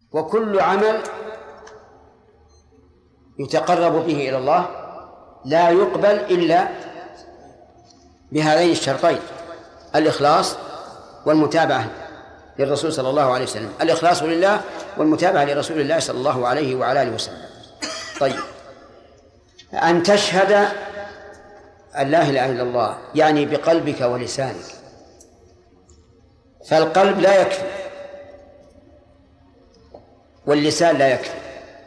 وكل عمل يتقرب به إلى الله لا يقبل إلا بهذين الشرطين: الإخلاص والمتابعة للرسول صلى الله عليه وسلم، الإخلاص لله والمتابعة لرسول الله صلى الله عليه وعلى آله وسلم. طيب، أن تشهد أن لا إله إلا الله يعني بقلبك ولسانك، فالقلب لا يكفي واللسان لا يكفي،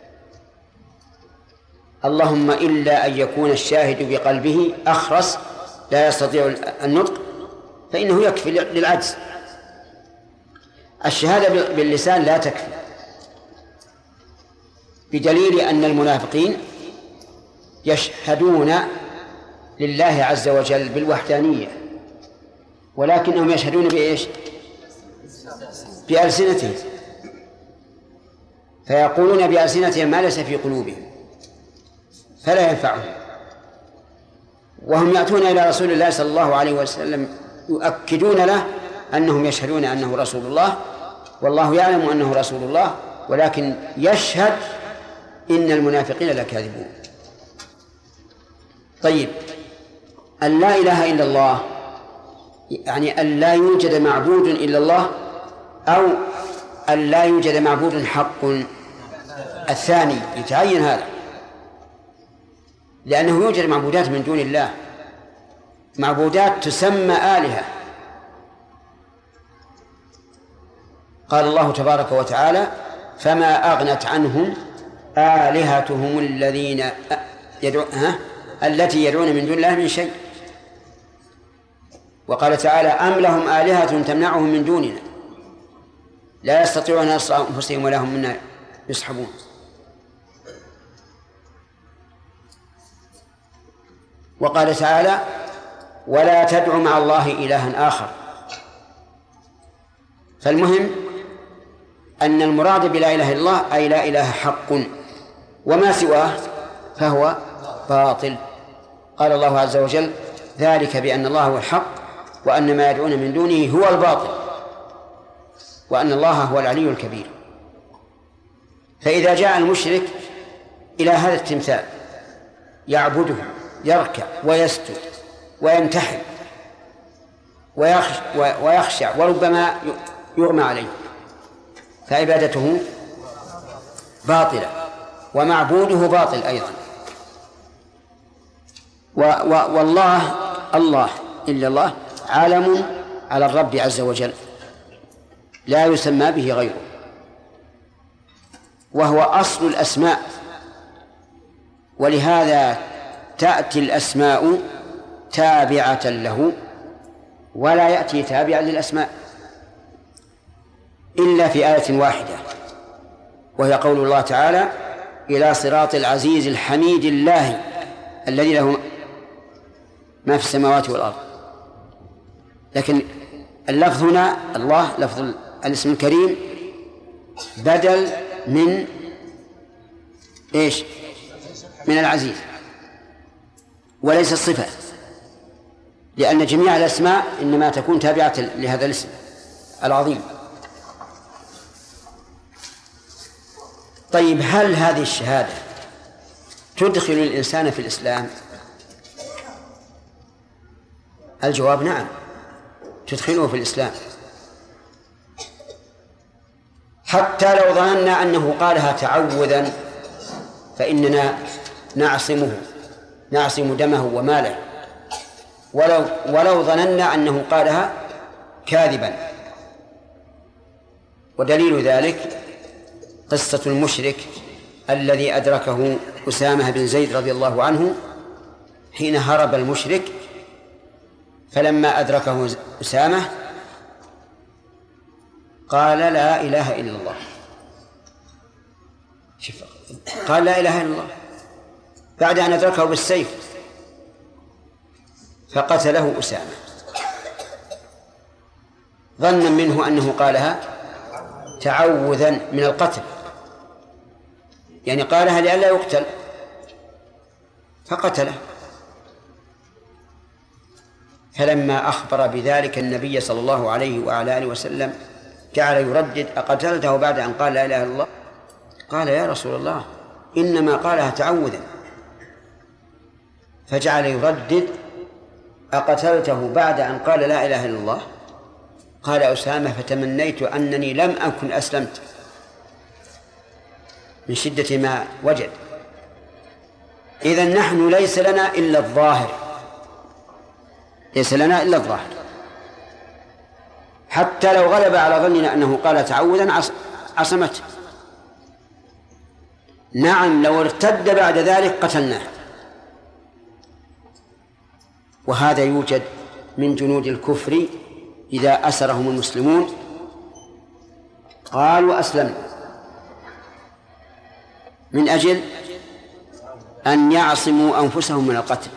اللهم إلا أن يكون الشاهد بقلبه أخرس لا يستطيع النطق فإنه يكفي للعجز. الشهادة باللسان لا تكفي، بدليل أن المنافقين يشهدون لله عز وجل بالوحدانية، ولكنهم يشهدون بإيش؟ بألسنتهم، فيقولون بألسنتهم ما ليس في قلوبهم فلا ينفعهم، وهم يأتون إلى رسول الله صلى الله عليه وسلم يؤكدون له أنهم يشهدون أنه رسول الله، والله يعلم أنه رسول الله، ولكن يشهد إن المنافقين لكاذبون. طيب، أن لا إله إلا الله يعني أن لا يوجد معبود إلا الله، أو أن لا يوجد معبود حق؟ الثاني يتعين هذا، لأنه يوجد معبودات من دون الله، معبودات تسمى آلهة. قال الله تبارك وتعالى: فما أغنت عنهم آلهتهم التي يدعون من دون الله من شيء. وقال تعالى: أم لهم آلهة تمنعهم من دوننا لا يستطيعون نصر أنفسهم ولا هم منا يسحبون. وقال تعالى: ولا تدع مع الله إلها آخر. فالمهم أن المراد بلا إله إلا الله أي لا إله حق، وما سواه فهو باطل. قال الله عز وجل: ذلك بأن الله هو الحق وأن ما يدعون من دونه هو الباطل وأن الله هو العلي الكبير. فإذا جاء المشرك إلى هذا التمثال يعبده يركع ويسجد وينتحب ويخشع وربما يغمى عليه، فعبادته باطلة ومعبوده باطل أيضا. والله إلا الله عالم على الرب عز وجل لا يسمى به غيره، وهو أصل الأسماء، ولهذا تأتي الأسماء تابعة له ولا يأتي تابعا للأسماء إلا في آية واحدة، وهي قول الله تعالى: إلى صراط العزيز الحميد الله الذي له ما في السماوات والأرض. لكن اللفظ هنا الله لفظ الاسم الكريم بدل من إيش؟ من العزيز، وليس الصفة، لأن جميع الأسماء إنما تكون تابعة لهذا الاسم العظيم. طيب، هل هذه الشهادة تدخل الإنسان في الإسلام؟ الجواب نعم، تدخله في الإسلام، حتى لو ظننا أنه قالها تعوذا فإننا نعصم دمه وماله، ولو ظننا أنه قالها كاذبا. ودليل ذلك قصة المشرك الذي أدركه أسامة بن زيد رضي الله عنه حين هرب المشرك، فلما أدركه أسامة قال: لا إله إلا الله. قال: لا إله إلا الله بعد أن أدركه بالسيف، فقتله أسامة ظنا منه أنه قالها تعوذا من القتل، يعني قالها لئلا يقتل فقتله. فلما أخبر بذلك النبي صلى الله عليه وعلى آله وسلم جعل يردد: أقتلته بعد أن قال لا إله إلا الله؟ قال: يا رسول الله إنما قالها تعوذا. فجعل يردد: أقتلته بعد أن قال لا إله إلا الله؟ قال أسامة: فتمنيت أنني لم أكن أسلمت من شدة ما وجد. إذن نحن ليس لنا إلا الظاهر، ليس لنا إلا الظاهر، حتى لو غلب على ظننا أنه قال تعوذا عصمته. نعم، لو ارتد بعد ذلك قتلناه. وهذا يوجد من جنود الكفر إذا أسرهم المسلمون قالوا أسلمنا من أجل أن يعصموا أنفسهم من القتل.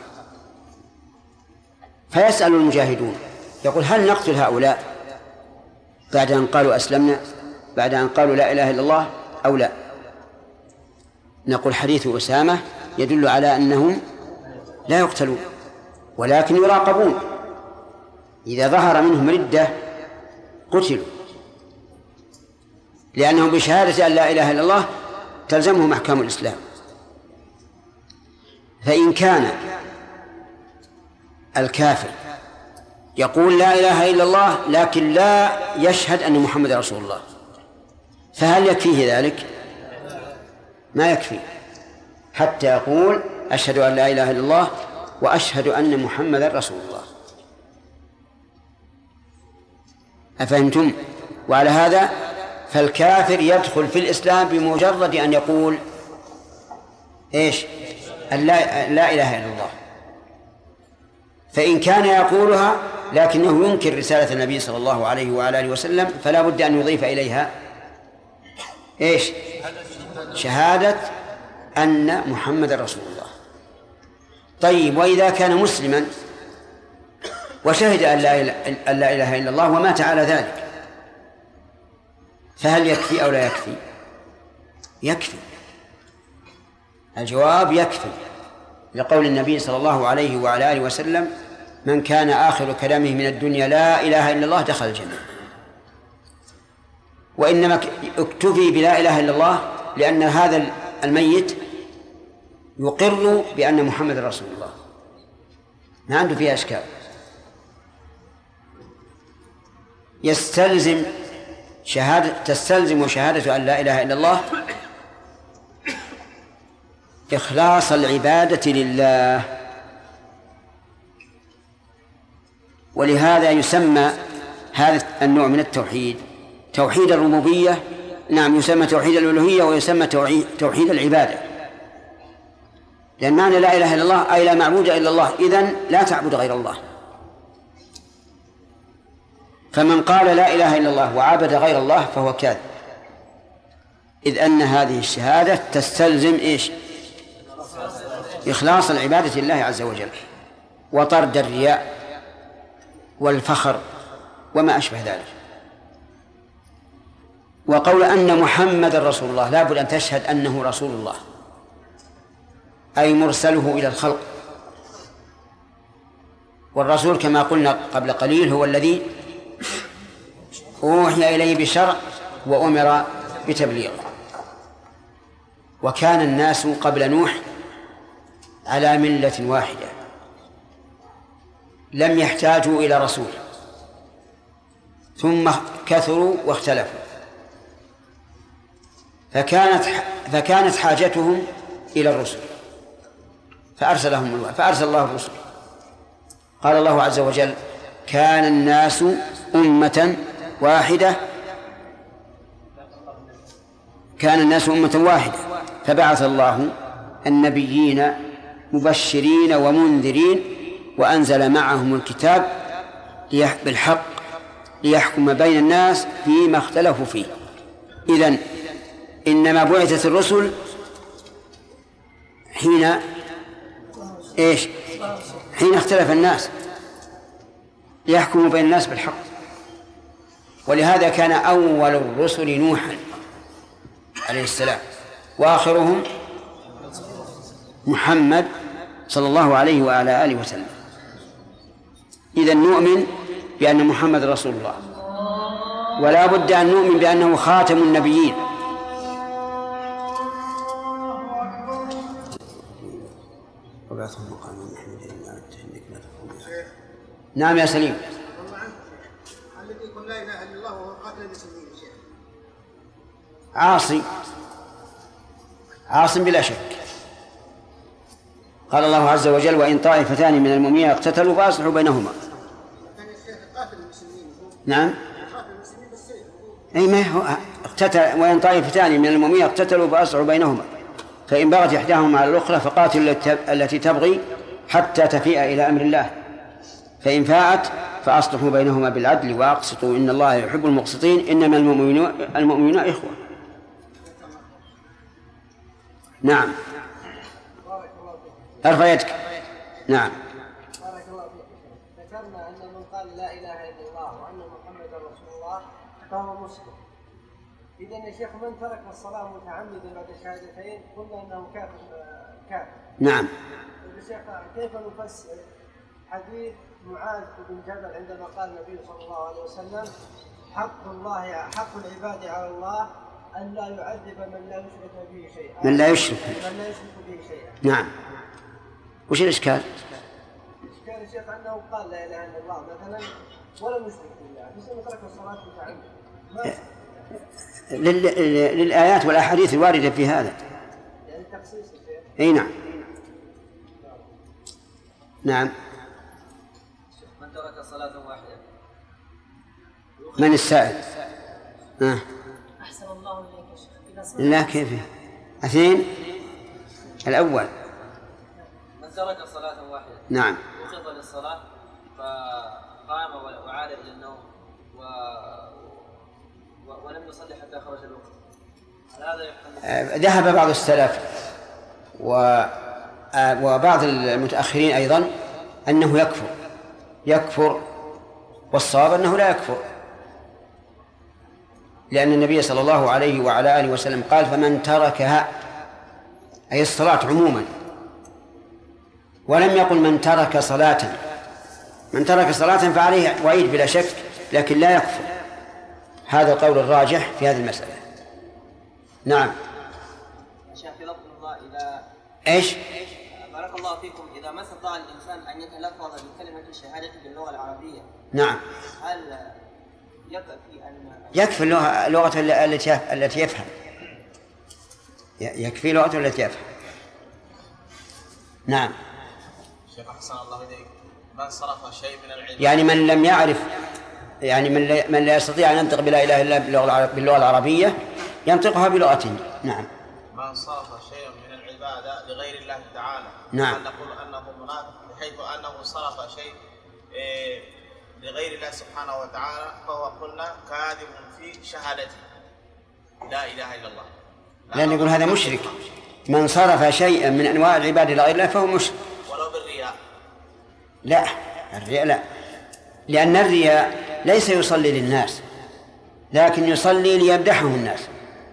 فيسأل المجاهدون يقول: هل نقتل هؤلاء بعد أن قالوا أسلمنا، بعد أن قالوا لا إله إلا الله، أو لا؟ نقول: حديث أسامة يدل على أنهم لا يقتلون ولكن يراقبون، إذا ظهر منهم ردة قتلوا، لأنهم بشهادة أن لا إله إلا الله تلزمهم أحكام الإسلام. فإن كان الكافر يقول لا إله إلا الله لكن لا يشهد أن محمد رسول الله، فهل يكفيه ذلك؟ ما يكفي، حتى يقول: أشهد أن لا إله إلا الله وأشهد أن محمد رسول الله. أفهمتم؟ وعلى هذا فالكافر يدخل في الإسلام بمجرد أن يقول إيش؟ لا إله إلا الله. فإن كان يقولها لكنه ينكر رسالة النبي صلى الله عليه وعلى آله وسلم، فلا بد أن يضيف إليها إيش؟ شهادة أن محمد رسول الله. طيب، وإذا كان مسلما وشهد أن لا إله إلا الله ومات على ذلك، فهل يكفي أو لا يكفي؟ يكفي. الجواب: يكفي، لقول النبي صلى الله عليه وعلى آله وسلم: من كان آخر كلامه من الدنيا لا إله إلا الله دخل الجنة. وإنما اكتفي بلا إله إلا الله لأن هذا الميت يقر بأن محمد رسول الله، ما عنده فيها أشكال. تستلزم شهادة أن لا إله إلا الله إخلاص العبادة لله، ولهذا يسمى هذا النوع من التوحيد توحيد الربوبية. نعم، يسمى توحيد الألوهية ويسمى توحيد العبادة، لأن معنى لا إله إلا الله أي لا معبود إلا الله، إذن لا تعبد غير الله. فمن قال لا إله إلا الله وعبد غير الله فهو كاذب، إذ أن هذه الشهادة تستلزم إيش؟ إخلاص العبادة لله عز وجل، وطرد الرياء والفخر وما أشبه ذلك. وقول أن محمد رسول الله لا بد أن تشهد أنه رسول الله، أي مرسله إلى الخلق. والرسول كما قلنا قبل قليل هو الذي أوحي إليه بشرع وأمر بتبليغه. وكان الناس قبل نوح على ملة واحدة، لم يحتاجوا إلى رسول، ثم كثروا واختلفوا، فكانت حاجتهم إلى الرسل، فأرسل الله الرسل. قال الله عز وجل: كان الناس أمة واحدة فبعث الله النبيين مبشرين ومنذرين وأنزل معهم الكتاب بالحق ليحكم بين الناس فيما اختلفوا فيه. إذن إنما بعثت الرسل حين اختلف الناس ليحكموا بين الناس بالحق. ولهذا كان أول الرسل نوحا عليه السلام، وآخرهم محمد صلى الله عليه وعلى آله وسلم. إذن نؤمن بأن محمد رسول الله ولا بد أن نؤمن بأنه خاتم النبيين. نعم يا سليم. الذي يقول لا إله إلا الله وهو قاتل المسلمين عاصم بلا شك. قال الله عز وجل: وإن طائفتان من المؤمنين اقتتلوا فأصلحوا بينهما. نعم. أي ما هو اقتتل. وإن طائفتان من المؤمنين اقتتلوا فأصلحوا بينهما فإن بغت إحداهما على الأخرى فقاتلوا التي تبغي حتى تفيء إلى أمر الله فإن فاءت فأصلحوا بينهما بالعدل وأقسطوا إن الله يحب المقسطين إنما المؤمنون إخوة. نعم. ارفع يدك. نعم. بارك الله فيك. ذكرنا أن من قال لا إله إلا الله وأن محمدا رسول الله فهو مسلم. إذا يا شيخ من ترك الصلاة متعمدا بعد الشهادتين قلنا أنه كافر. نعم. يا شيخ كيف نفسر حديث معاذ بن جبل عندما قال النبي صلى الله عليه وسلم: حق العباد على الله أن لا يعذب من لا يشرك به شيئا. من لا يشرك به شيئا. نعم. وش الإشكال؟ الإشكال يا شيخ أنه قال لا إله إلا الله مثلا ولم يشرك بالله بس ترك الصلاة متعمدا. للآيات والأحاديث الواردة في هذا. يعني تخصيص الشيخ. أي نعم. نعم. من ترك صلاة واحدة. من السائل؟ أحسن الله إليك يا شيخ. لا كيف؟ اثنين. الأول. من ترك صلاة واحدة. نعم. وقضى للصلاة فقام وعاد إلى النوم ولم يصلي حتى خرج الوقت. هذا ذهب بعض السلف وبعض المتأخرين أيضا أنه يكفر والصواب أنه لا يكفر لأن النبي صلى الله عليه وعلى آله وسلم قال: فمن تركها، أي الصلاة عموما، ولم يقل من ترك صلاة. من ترك صلاة فعليه وعيد بلا شك لكن لا يكفر. هذا القول الراجح في هذه المسألة. نعم. شيخ لفظ الله إذا إيش؟ بارك الله فيكم. إذا ما استطاع الإنسان أن يتلفظ بكلمة الشهادة باللغة العربية، نعم، هل يكفي أن يكفي اللغة التي يفهم؟ يكفي لغة التي يفهم. نعم. شيخ أحسن الله إليك. من صرف شيء من العلم، يعني من لم يعرف، يعني من لا يستطيع أن ينطق بلا إله إلا باللغة العربية ينطقها بلغته. نعم. من صرف شيئا من العبادة لغير الله تعالى، نعم، نقول أنه منافق بحيث أنه صرف شيء لغير الله سبحانه وتعالى فهو قلنا كاذب في شهادته لا إله إلا الله. لأن يقول هذا مشرك. من صرف شيئا من أنواع العبادة لغير الله فهو مشرك. ولو بالرياء. لا، الرياء لا، لأن الرياء ليس يصلي للناس لكن يصلي ليمدحه الناس.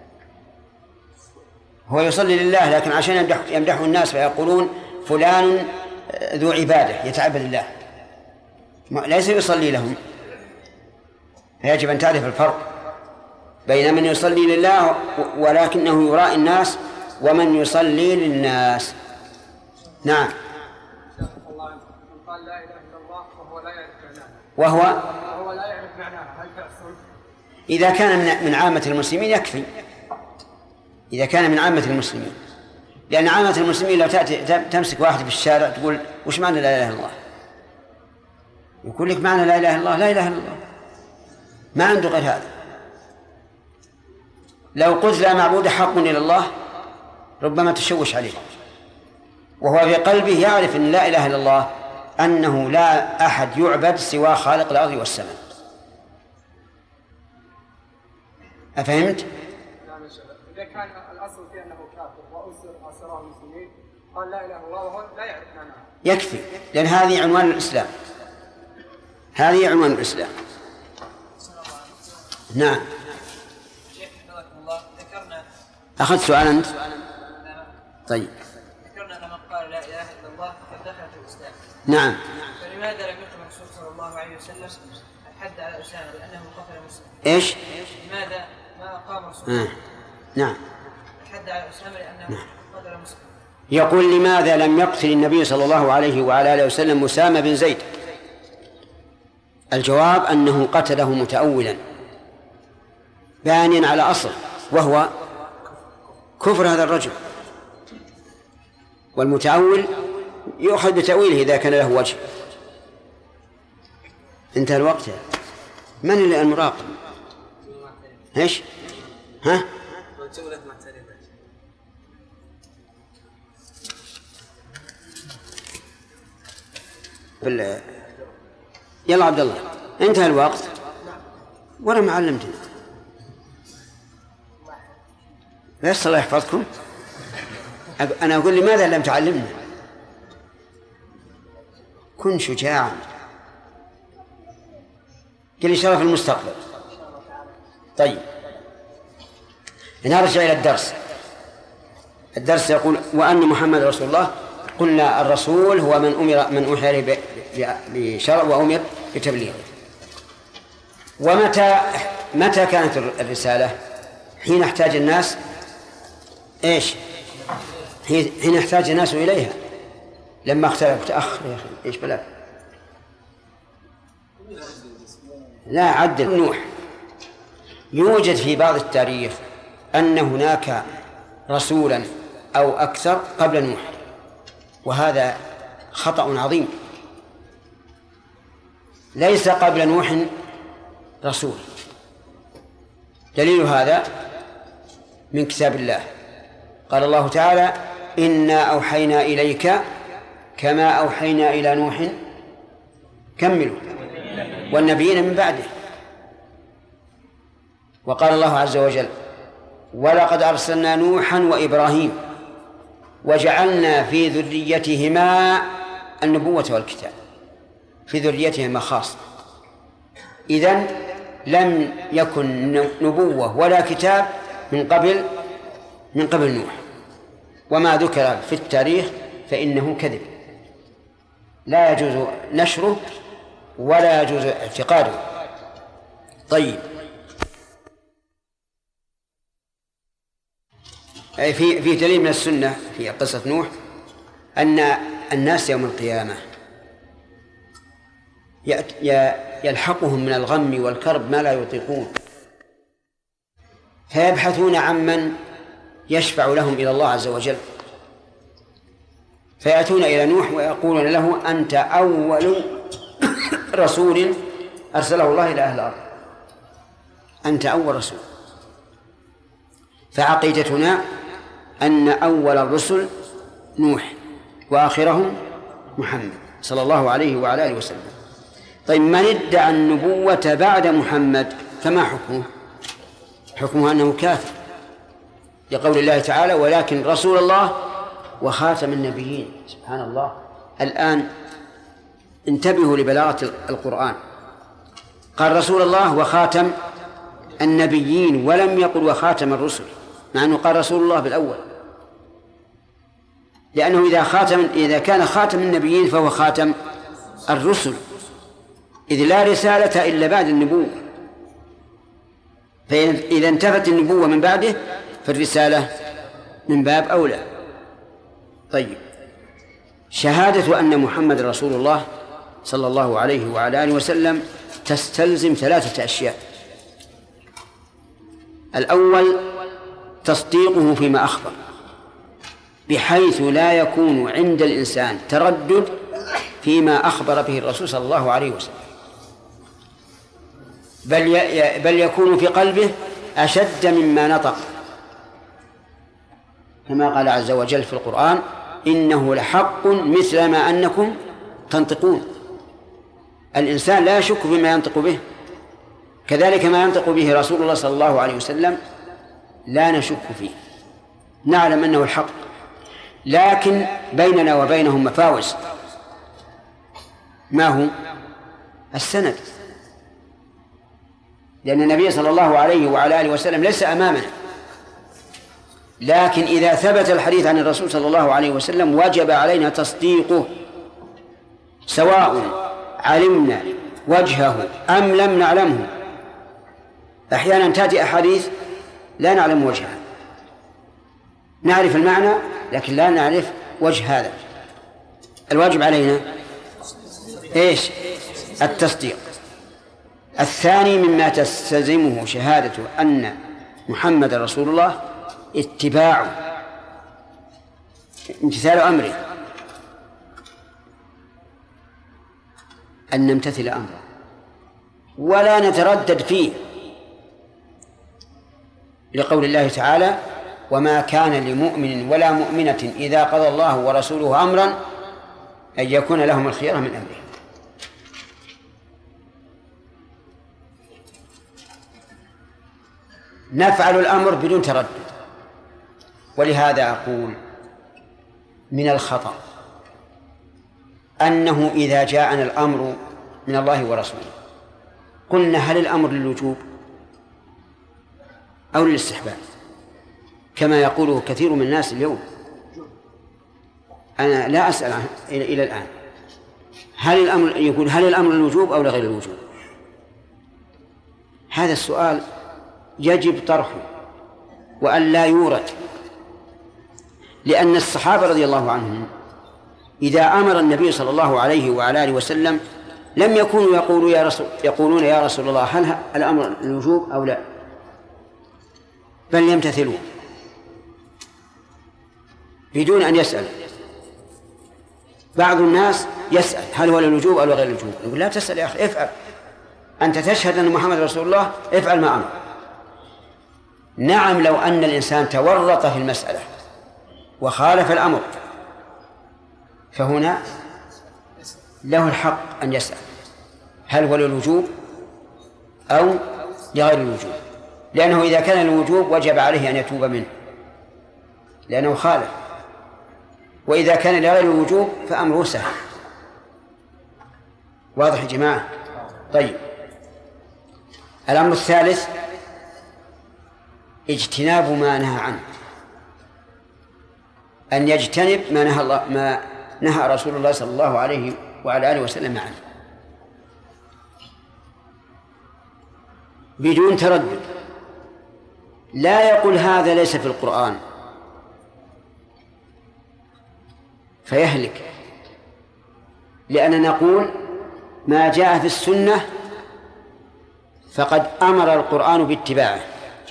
هو يصلي لله لكن عشان يمدحه الناس فيقولون فلان ذو عبادة يتعبد الله، ليس يصلي لهم. يجب أن تعرف الفرق بين من يصلي لله ولكنه يرائي الناس ومن يصلي للناس. نعم. قال لا إله إلا الله وهو لا يعرف معناها. وهو لا يعرف معناها، هل تحصل؟ إذا كان من عامة المسلمين يكفي. إذا كان من عامة المسلمين، لأن عامة المسلمين لو تمسك واحد في الشارع تقول وش معنى لا إله إلا الله؟ يقول لك معنى لا إله إلا الله لا إله إلا الله، ما عنده غير هذا. لو قلت لا معبود حق إلا الله ربما تشوش عليه، وهو في قلبه يعرف أن لا إله إلا الله أنه لا أحد يعبد سوى خالق الأرض والسماء. أفهمت؟ إذا كان الأصل في أنه كافر وأسر المسلمين قال لا إله إلا الله وهو لا يعرف معناها يكفي، لأن هذه عنوان الإسلام. هذه عنوان الإسلام. نعم. ذكرنا أخذت سؤال أنت؟ طيب. ذكرنا أن من قال لا إله إلا الله فقد دخل في الإسلام. نعم. فلماذا لم يقم الرسول صلى الله عليه وسلم الحد على أسامة لأنه قتل مسلم. إيش؟ لماذا ما أقام رسول الله؟ نعم. الحد على أسامة لأنه قتل مسلم. يقول لماذا لم يقتل النبي صلى الله عليه وعلى آله وسلم أسامة بن زيد؟ الجواب أنه قتله متأولا بانيا على أصل، وهو كفر هذا الرجل، والمتأول يؤخذ بتأويله إذا كان له وجه. انتهى الوقت. من المراقب؟ ايش؟ ها؟ يلا عبد الله، انتهى الوقت ولا ما علمتنا. بس الله يحفظكم. أنا أقول لماذا لم تعلمنا؟ كن شجاعا، قل شرف المستقبل. طيب نرجع إلى الدرس. الدرس يقول وأن محمد رسول الله. قلنا الرسول هو من أوحي عليه بشرع وأمر بتبليغه. متى كانت الرسالة؟ حين احتاج الناس ايش؟ حين احتاج الناس إليها. لما اختلف تأخر يا أخي ايش بلاك؟ لا عدل. نوح يوجد في بعض التاريخ أن هناك رسولا أو أكثر قبل نوح، وهذا خطأ عظيم. ليس قبل نوح رسول. دليل هذا من كتاب الله. قال الله تعالى إنا أوحينا إليك كما أوحينا إلى نوح كملوا والنبيين من بعده. وقال الله عز وجل ولقد أرسلنا نوحا وإبراهيم وجعلنا في ذريتهما النبوة والكتاب. في ذريتهما خاصة. إذن لم يكن نبوة ولا كتاب من قبل نوح. وما ذكر في التاريخ فإنه كذب لا يجوز نشره ولا يجوز اعتقاده. طيب في دليل من السنة في قصة نوح أن الناس يوم القيامة يلحقهم من الغم والكرب ما لا يطيقون، فيبحثون عمن يشفع لهم إلى الله عز وجل، فيأتون إلى نوح ويقولون له أنت أول رسول أرسله الله إلى أهل الأرض، أنت أول رسول. فعقيدتنا أن أول الرسل نوح وآخرهم محمد صلى الله عليه وعلى آله وسلم. طيب من ادعى النبوة بعد محمد فما حكمه؟ حكمه أنه كافر، لقول الله تعالى ولكن رسول الله وخاتم النبيين. سبحان الله. الآن انتبهوا لبلاغة القرآن. قال رسول الله وخاتم النبيين ولم يقل وخاتم الرسل، مع أنه قال رسول الله بالأول، لأنه إذا كان خاتم النبيين فهو خاتم الرسل، إذ لا رسالة إلا بعد النبوة، فإذا انتفت النبوة من بعده فالرسالة من باب أولى. طيب شهادة أن محمد رسول الله صلى الله عليه وعلى آله وسلم تستلزم 3 أشياء. الأول تصديقه فيما أخبر، بحيث لا يكون عند الإنسان تردد فيما أخبر به الرسول صلى الله عليه وسلم، بل يكون في قلبه أشد مما نطق، كما قال عز وجل في القرآن إنه لحق مثل ما أنكم تنطقون. الإنسان لا يشك فيما ينطق به، كذلك ما ينطق به رسول الله صلى الله عليه وسلم لا نشك فيه، نعلم أنه الحق، لكن بيننا وبينهم مفاوز. ما هو؟ السند، لأن النبي صلى الله عليه وعلى آله وسلم ليس أمامنا، لكن إذا ثبت الحديث عن الرسول صلى الله عليه وسلم وجب علينا تصديقه، سواء علمنا وجهه أم لم نعلمه. أحيانا تأتي أحاديث لا نعلم وجهها، نعرف المعنى لكن لا نعرف وجه هذا. الواجب علينا إيش؟ التصديق. الثاني مما تستلزمه شهادة أن محمد رسول الله اتباعه، امتثال أمره، أن نمتثل أمره ولا نتردد فيه، لقول الله تعالى: وما كان لمؤمن ولا مؤمنة إذا قضى الله ورسوله أمرا أن يكون لهم الخيرة من أمره. نفعل الأمر بدون تردد. ولهذا أقول من الخطأ أنه إذا جاءنا الأمر من الله ورسوله قلنا: هل الأمر للوجوب أو للاستحباب؟ كما يقوله كثير من الناس اليوم. أنا لا أسأل عنه إلى الآن، هل الأمر للوجوب أو لغير الوجوب؟ هذا السؤال يجب طرحه وأن لا يورد، لأن الصحابة رضي الله عنهم إذا أمر النبي صلى الله عليه وعلى آله وسلم لم يكونوا يقولون يا رسول الله هل الأمر للوجوب أو لا، بل يمتثلون بدون أن يسأل. بعض الناس يسأل هل هو للوجوب أو لغير الوجوب، يقول: لا تسأل يا أخي، افعل، أنت تشهد أن محمد رسول الله، افعل ما أمر. نعم، لو أن الإنسان تورط في المسألة وخالف الأمر فهنا له الحق أن يسأل هل هو للوجوب أو لغير الوجوب، لأنه إذا كان للوجوب وجب عليه أن يتوب منه لأنه خالف، وإذا كان لغير الوجوب فأمره سهل. واضح يا جماعة؟ طيب، الأمر الثالث اجتناب ما نهى عنه، أن يجتنب ما نهى رسول الله صلى الله عليه وعلى آله وسلم عنه بدون تردد. لا يقول هذا ليس في القرآن فيهلك، لأننا نقول ما جاء في السنة فقد أمر القرآن باتباعه،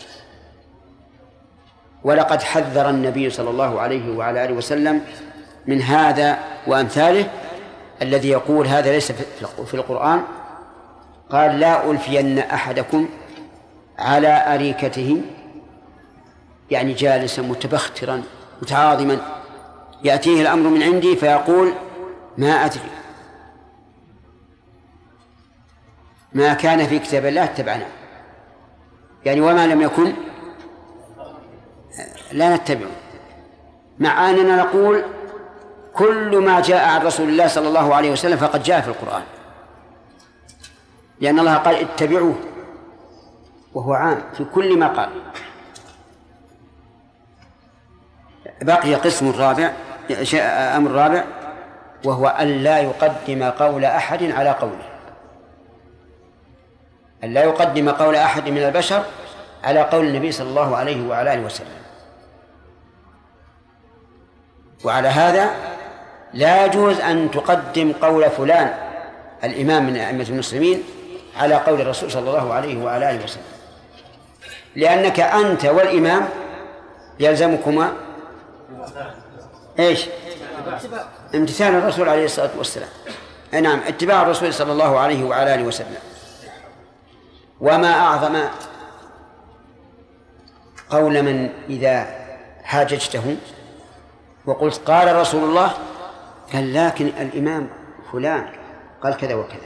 ولقد حذر النبي صلى الله عليه وعلى آله وسلم من هذا وأمثاله الذي يقول هذا ليس في القرآن. قال: لا ألفين أحدكم على أريكته، يعني جالسا متبخترا متعاظما، يأتيه الأمر من عندي فيقول: ما أدري، ما كان في كتاب الله اتبعنا، يعني وما لم يكن لا نتبعه، مع أننا نقول كل ما جاء عن رسول الله صلى الله عليه وسلم فقد جاء في القرآن، لأن الله قال: اتبعوه، وهو عام في كل ما قال. بقي قسم رابع، أمر رابع، وهو أن لا يقدم قول أحد على قوله، أن لا يقدم قول أحد من البشر على قول النبي صلى الله عليه وعلى آله وسلم. وعلى هذا لا يجوز أن تقدم قول فلان الإمام من أئمة المسلمين على قول الرسول صلى الله عليه وعلى آله وسلم، لأنك أنت والإمام يلزمكما إيش؟ امتثال الرسول عليه الصلاة والسلام. نعم، اتباع الرسول صلى الله عليه وعلى آله وسلم. وما أعظم قول من إذا حاججته وقلت قال رسول الله، قال لكن الإمام فلان قال كذا وكذا،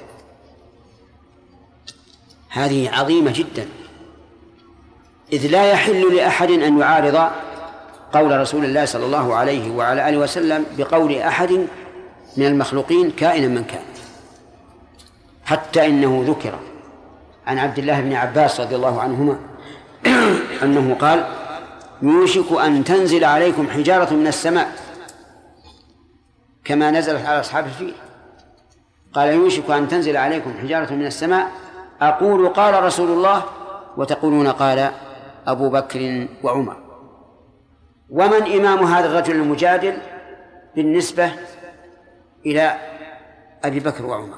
هذه عظيمة جدا، إذ لا يحل لأحد أن يعارض قول رسول الله صلى الله عليه وعلى آله وسلم بقول أحد من المخلوقين كائنا من كان. حتى إنه ذكر عن عبد الله بن عباس رضي الله عنهما أنه قال: يوشك أن تنزل عليكم حجارة من السماء كما نزلت على أصحاب الفيل. قال يوشك أن تنزل عليكم حجارة من السماء أقول قال رسول الله وتقولون قال أبو بكر وعمر. ومن إمام هذا الرجل المجادل بالنسبة إلى أبي بكر وعمر؟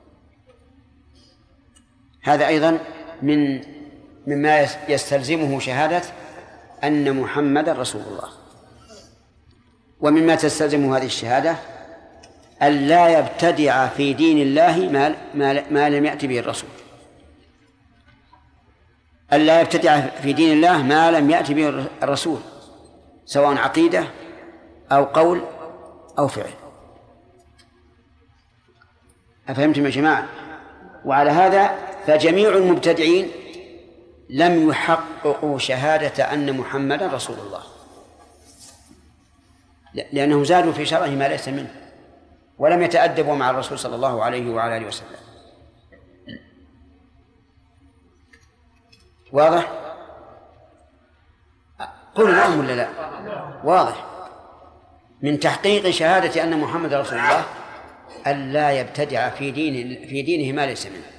هذا أيضا مما يستلزمه شهادة أن محمد رسول الله. ومما تستلزم هذه الشهادة أن لا يبتدع في دين الله ما لم يأتي به الرسول، أن لا يبتدع في دين الله ما لم يأتي به الرسول، سواء عقيدة أو قول أو فعل. أفهمتم يا جماعة؟ وعلى هذا فجميع المبتدعين لم يحققوا شهادة أن محمدا رسول الله، لأنهم زادوا في شرعه ما ليس منه ولم يتأدبوا مع الرسول صلى الله عليه وعلى آله وسلم. واضح؟ قل نعم ولا لا؟ واضح. من تحقيق شهادة أن محمد رسول الله أن لا يبتدع في دينه ما ليس منه.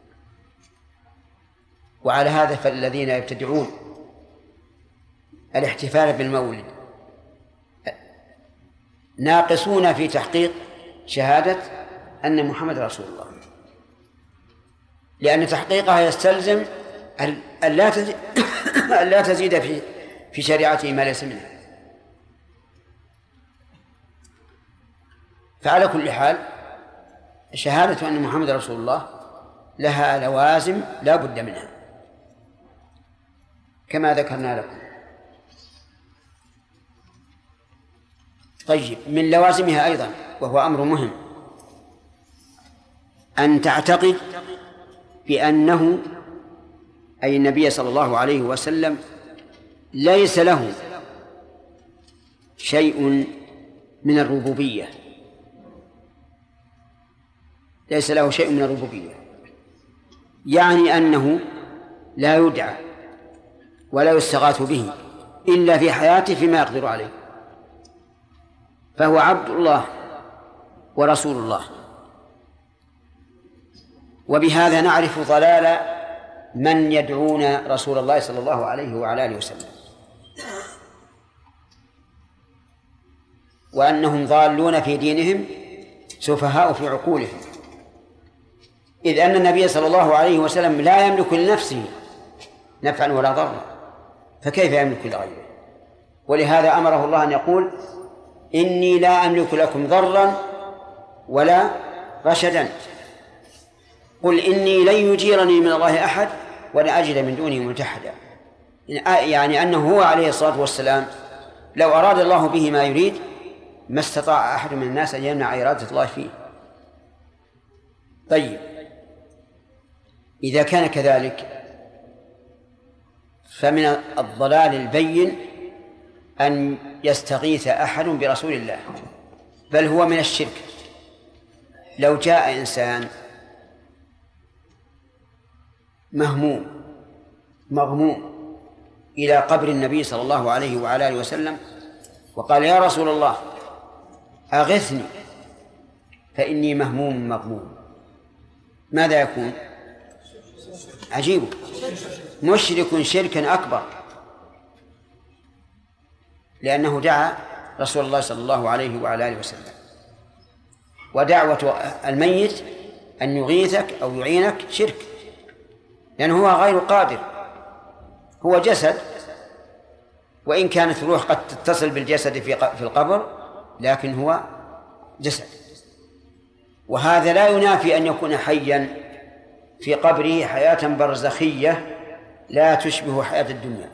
وعلى هذا فالذين يبتدعون الاحتفال بالمولد ناقصون في تحقيق شهادة أن محمد رسول الله، لأن تحقيقها يستلزم أن لا تزيد في شريعته ما ليس منه. فعلى كل حال شهادة أن محمد رسول الله لها لوازم لا بد منها كما ذكرنا لكم. طيب، من لوازمها أيضا وهو أمر مهم أن تعتقد بأنه أي النبي صلى الله عليه وسلم ليس له شيء من الربوبية، ليس له شيء من الربوبية، يعني أنه لا يدعى ولا يستغاث به إلا في حياته فيما يقدر عليه، فهو عبد الله ورسول الله. وبهذا نعرف ضلال من يدعون رسول الله صلى الله عليه وعلى آله وسلم، وأنهم ضالون في دينهم سفهاء في عقولهم، إذ أن النبي صلى الله عليه وسلم لا يملك لنفسه نفعا ولا ضرا، فكيف يملك لغيره؟ ولهذا أمره الله أن يقول إني لا أملك لكم ضرا ولا رشدا، قل إني لن يجيرني من الله أحد ولا أجد من دونه ملتحدا. يعني أنه هو عليه الصلاة والسلام لو أراد الله به ما يريد ما استطاع أحد من الناس أن يمنع إرادة الله فيه. طيب، إذا كان كذلك فمن الضلال البين أن يستغيث أحد برسول الله، بل هو من الشرك. لو جاء إنسان مغموم إلى قبر النبي صلى الله عليه وعلى آله وسلم وقال يا رسول الله أغثني فإني مغموم، ماذا يكون؟ عجيب، مشرك شركا أكبر، لأنه دعا رسول الله صلى الله عليه وعلى آله وسلم. ودعوة الميت أن يغيثك أو يعينك شرك، لأنه هو غير قادر، هو جسد، وإن كانت الروح قد تتصل بالجسد في القبر لكن هو جسد. وهذا لا ينافي أن يكون حيا في قبره حياة برزخية لا تشبه حياة الدنيا.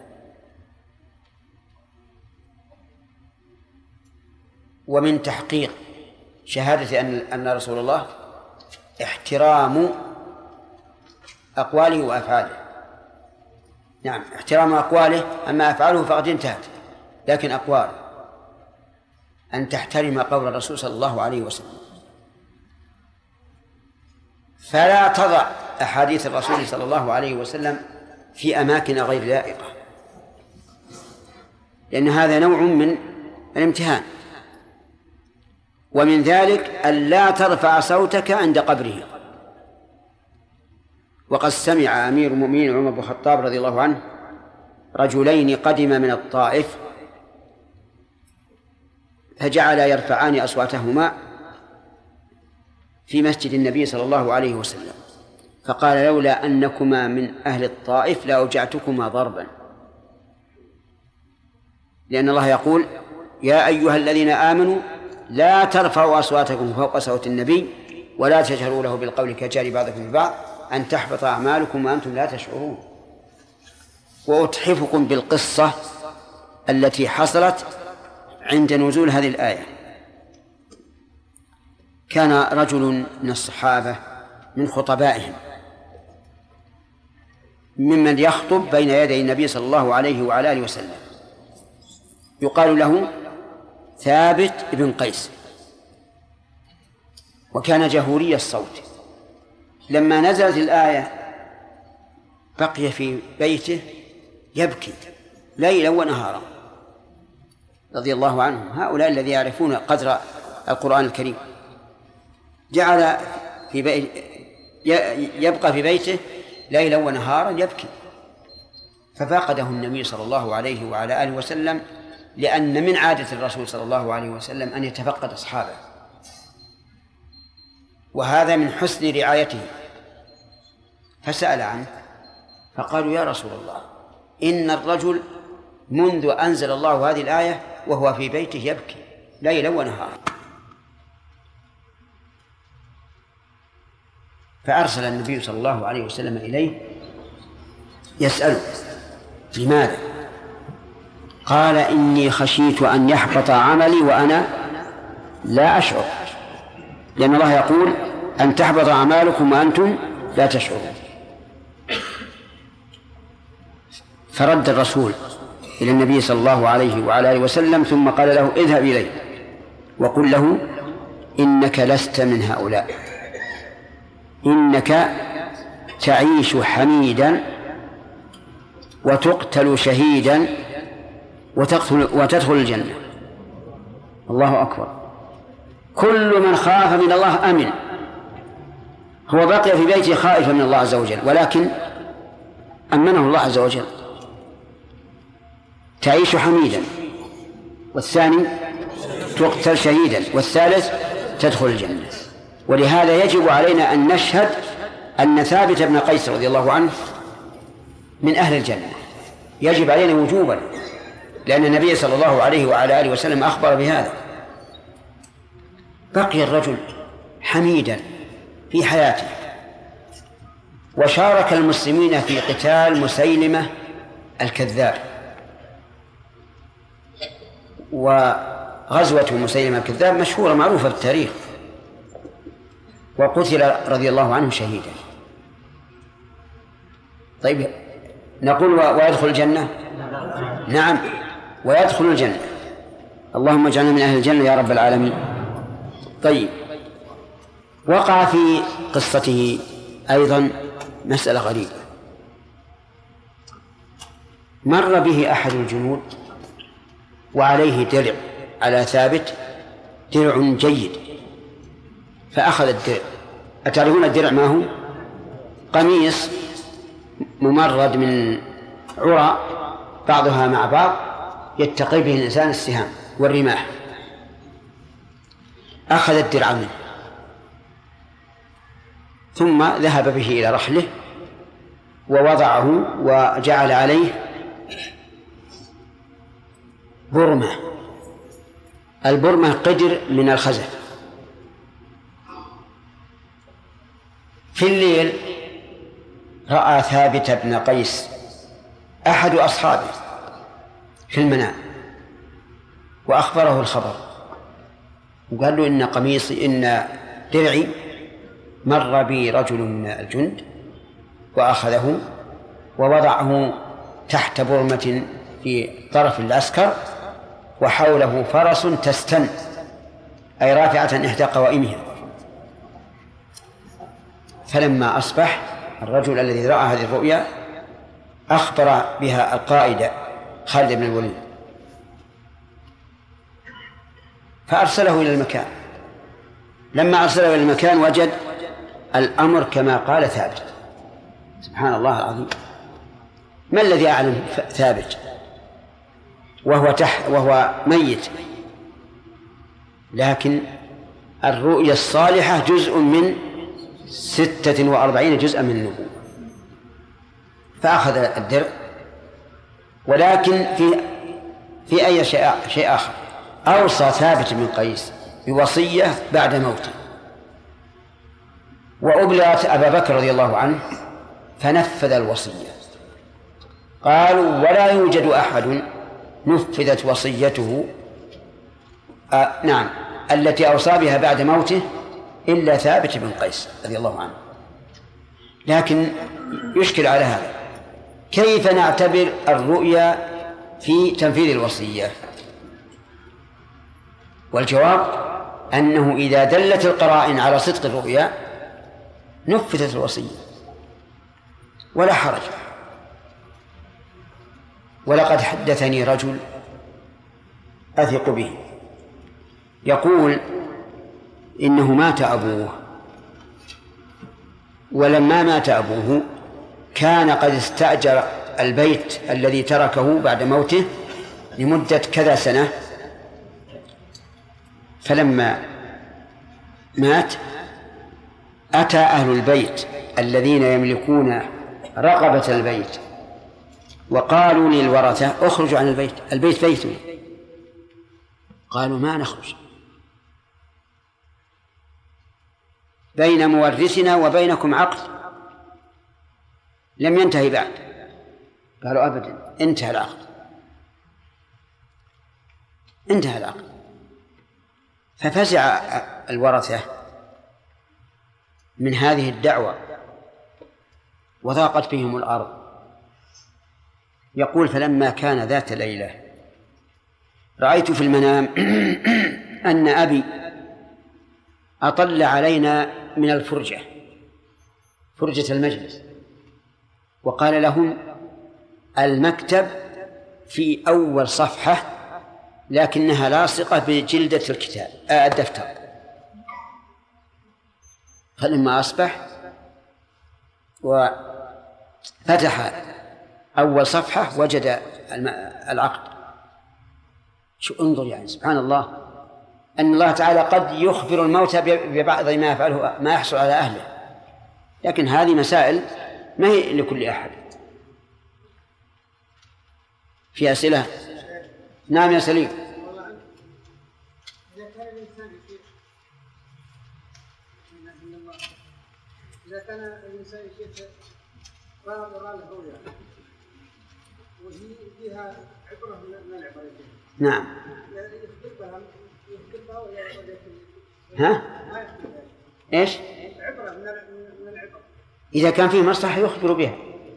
ومن تحقيق شهادة أن رسول الله احترام أقواله وأفعاله. نعم، احترام أقواله، أما أفعاله فقد انتهت، لكن أقواله أن تحترم قول الرسول صلى الله عليه وسلم، فلا تضع أحاديث الرسول صلى الله عليه وسلم في أماكن غير لائقة، لأن هذا نوع من الامتهان. ومن ذلك ألا ترفع صوتك عند قبره. وقد سمع أمير المؤمنين عمر بن الخطاب رضي الله عنه رجلين قدم من الطائف فجعل يرفعان أصواتهما في مسجد النبي صلى الله عليه وسلم، فقال لولا أنكما من أهل الطائف لأوجعتكما ضربا، لأن الله يقول يا أيها الذين آمنوا لا ترفعوا أصواتكم فوق صوت النبي ولا تجهروا له بالقول كجهر بعضكم ببعض أن تحبط أعمالكم وأنتم لا تشعرون. وأتحفكم بالقصة التي حصلت عند نزول هذه الآية. كان رجل من الصحابة من خطبائهم ممن يخطب بين يدي النبي صلى الله عليه وعلى آله وسلم، يقال له ثابت بن قيس، وكان جهوري الصوت. لما نزلت الآية بقي في بيته يبكي ليلا ونهارا رضي الله عنهم، هؤلاء الذين يعرفون قدر القرآن الكريم. جعل يبقى في بيته ليلا ونهارا يبكي، ففاقده النبي صلى الله عليه وعلى آله وسلم، لأن من عادة الرسول صلى الله عليه وسلم أن يتفقد أصحابه، وهذا من حسن رعايته. فسأل عنه فقالوا يا رسول الله إن الرجل منذ أنزل الله هذه الآية وهو في بيته يبكي ليلا ونهارا. فأرسل النبي صلى الله عليه وسلم إليه يسأله لماذا؟ قال إني خشيت أن يحبط عملي وأنا لا أشعر، لأن الله يقول أن تحبط أعمالكم وأنتم لا تشعرون. فرد الرسول إلى النبي صلى الله عليه وعلى آله وسلم ثم قال له اذهب إليه وقل له إنك لست من هؤلاء، إنك تعيش حميدا وتقتل شهيدا وتدخل الجنة. الله أكبر. كل من خاف من الله أمن. هو بقي في بيته خائفا من الله عز وجل، ولكن أمنه الله عز وجل. تعيش حميدا، والثاني تقتل شهيدا، والثالث تدخل الجنة. ولهذا يجب علينا أن نشهد أن ثابت بن قيس رضي الله عنه من أهل الجنة، يجب علينا وجوبا، لأن النبي صلى الله عليه وعلى آله وسلم أخبر بهذا. بقي الرجل حميدا في حياته، وشارك المسلمين في قتال مسيلمة الكذاب، وغزوة مسيلمة الكذاب مشهورة معروفة في التاريخ، وقتل رضي الله عنه شهيدا. طيب نقول ويدخل الجنة؟ نعم ويدخل الجنة، اللهم اجعلنا من أهل الجنة يا رب العالمين. طيب وقع في قصته أيضا مسألة غريبة. مر به أحد الجنود وعليه درع، على ثابت درع جيد، فأخذ الدرع. أتعرفون الدرع ما هو؟ قميص ممرد من عرى بعضها مع بعض يتقي به الإنسان السهام والرماح. أخذ الدرع منه ثم ذهب به إلى رحله ووضعه وجعل عليه برمة. البرمة قدر من الخزف. في الليل رأى ثابت بن قيس أحد أصحابه في المنام وأخبره الخبر، وقال له إن قميصي إن درعي مر بي رجل من الجند وأخذه ووضعه تحت برمة في طرف العسكر وحوله فرس تستن، أي رافعة إحدى قوائمها. فلما أصبح الرجل الذي رأى هذه الرؤيا أخبر بها القائد خالد بن الوليد، فأرسله إلى المكان لما أرسله إلى المكان وجد الأمر كما قال ثابت. سبحان الله العظيم. ما الذي أعلم ثابت وهو ميت؟ لكن الرؤيا الصالحة جزء من 46 جزءا من النبوة. فأخذ الدرع، ولكن في أي شيء آخر. أوصى ثابت بن قيس بوصية بعد موته، وأبلغت أبا بكر رضي الله عنه فنفذ الوصية. قالوا ولا يوجد أحد نفذت وصيته التي أوصى بها بعد موته إلا ثابت بن قيس رضي الله عنه. لكن يشكل على هذا، كيف نعتبر الرؤيا في تنفيذ الوصية؟ والجواب أنه إذا دلت القرائن على صدق الرؤيا نفذت الوصية ولا حرج. ولقد حدثني رجل أثق به يقول إنه مات أبوه، ولما مات أبوه كان قد استأجر البيت الذي تركه بعد موته لمدة كذا سنة، فلما مات أتى أهل البيت الذين يملكون رقبة البيت وقالوا للورثة اخرجوا عن البيت، البيت بيتنا. قالوا ما نخرج، بين مورثنا وبينكم عقد لم ينتهي بعد. قالوا أبدا، انتهى العقد، انتهى العقد. ففزع الورثة من هذه الدعوة وضاقت بهم الأرض. يقول فلما كان ذات ليلة رأيت في المنام أن أبي أطل علينا من الفرجة، فرجة المجلس، وقال لهم المكتب في أول صفحة لكنها لاصقة بجلدة الكتاب الدفتر. فلما أصبح وفتح أول صفحة وجد العقد. شو انظر، يعني سبحان الله أن الله تعالى قد يخبر الموتى ببعض ما يفعله ما يحصل على أهله، لكن هذه مسائل ما هي لكل أحد. في أسئلة؟ نعم يا سليم. إذا كان الإنسان شيخ رأى الرؤيا وهي فيها عبرة من العبرتين. نعم. ها؟ إيش؟ عبرة من العبر. إذا كان فيه مصلحة يخبر بها،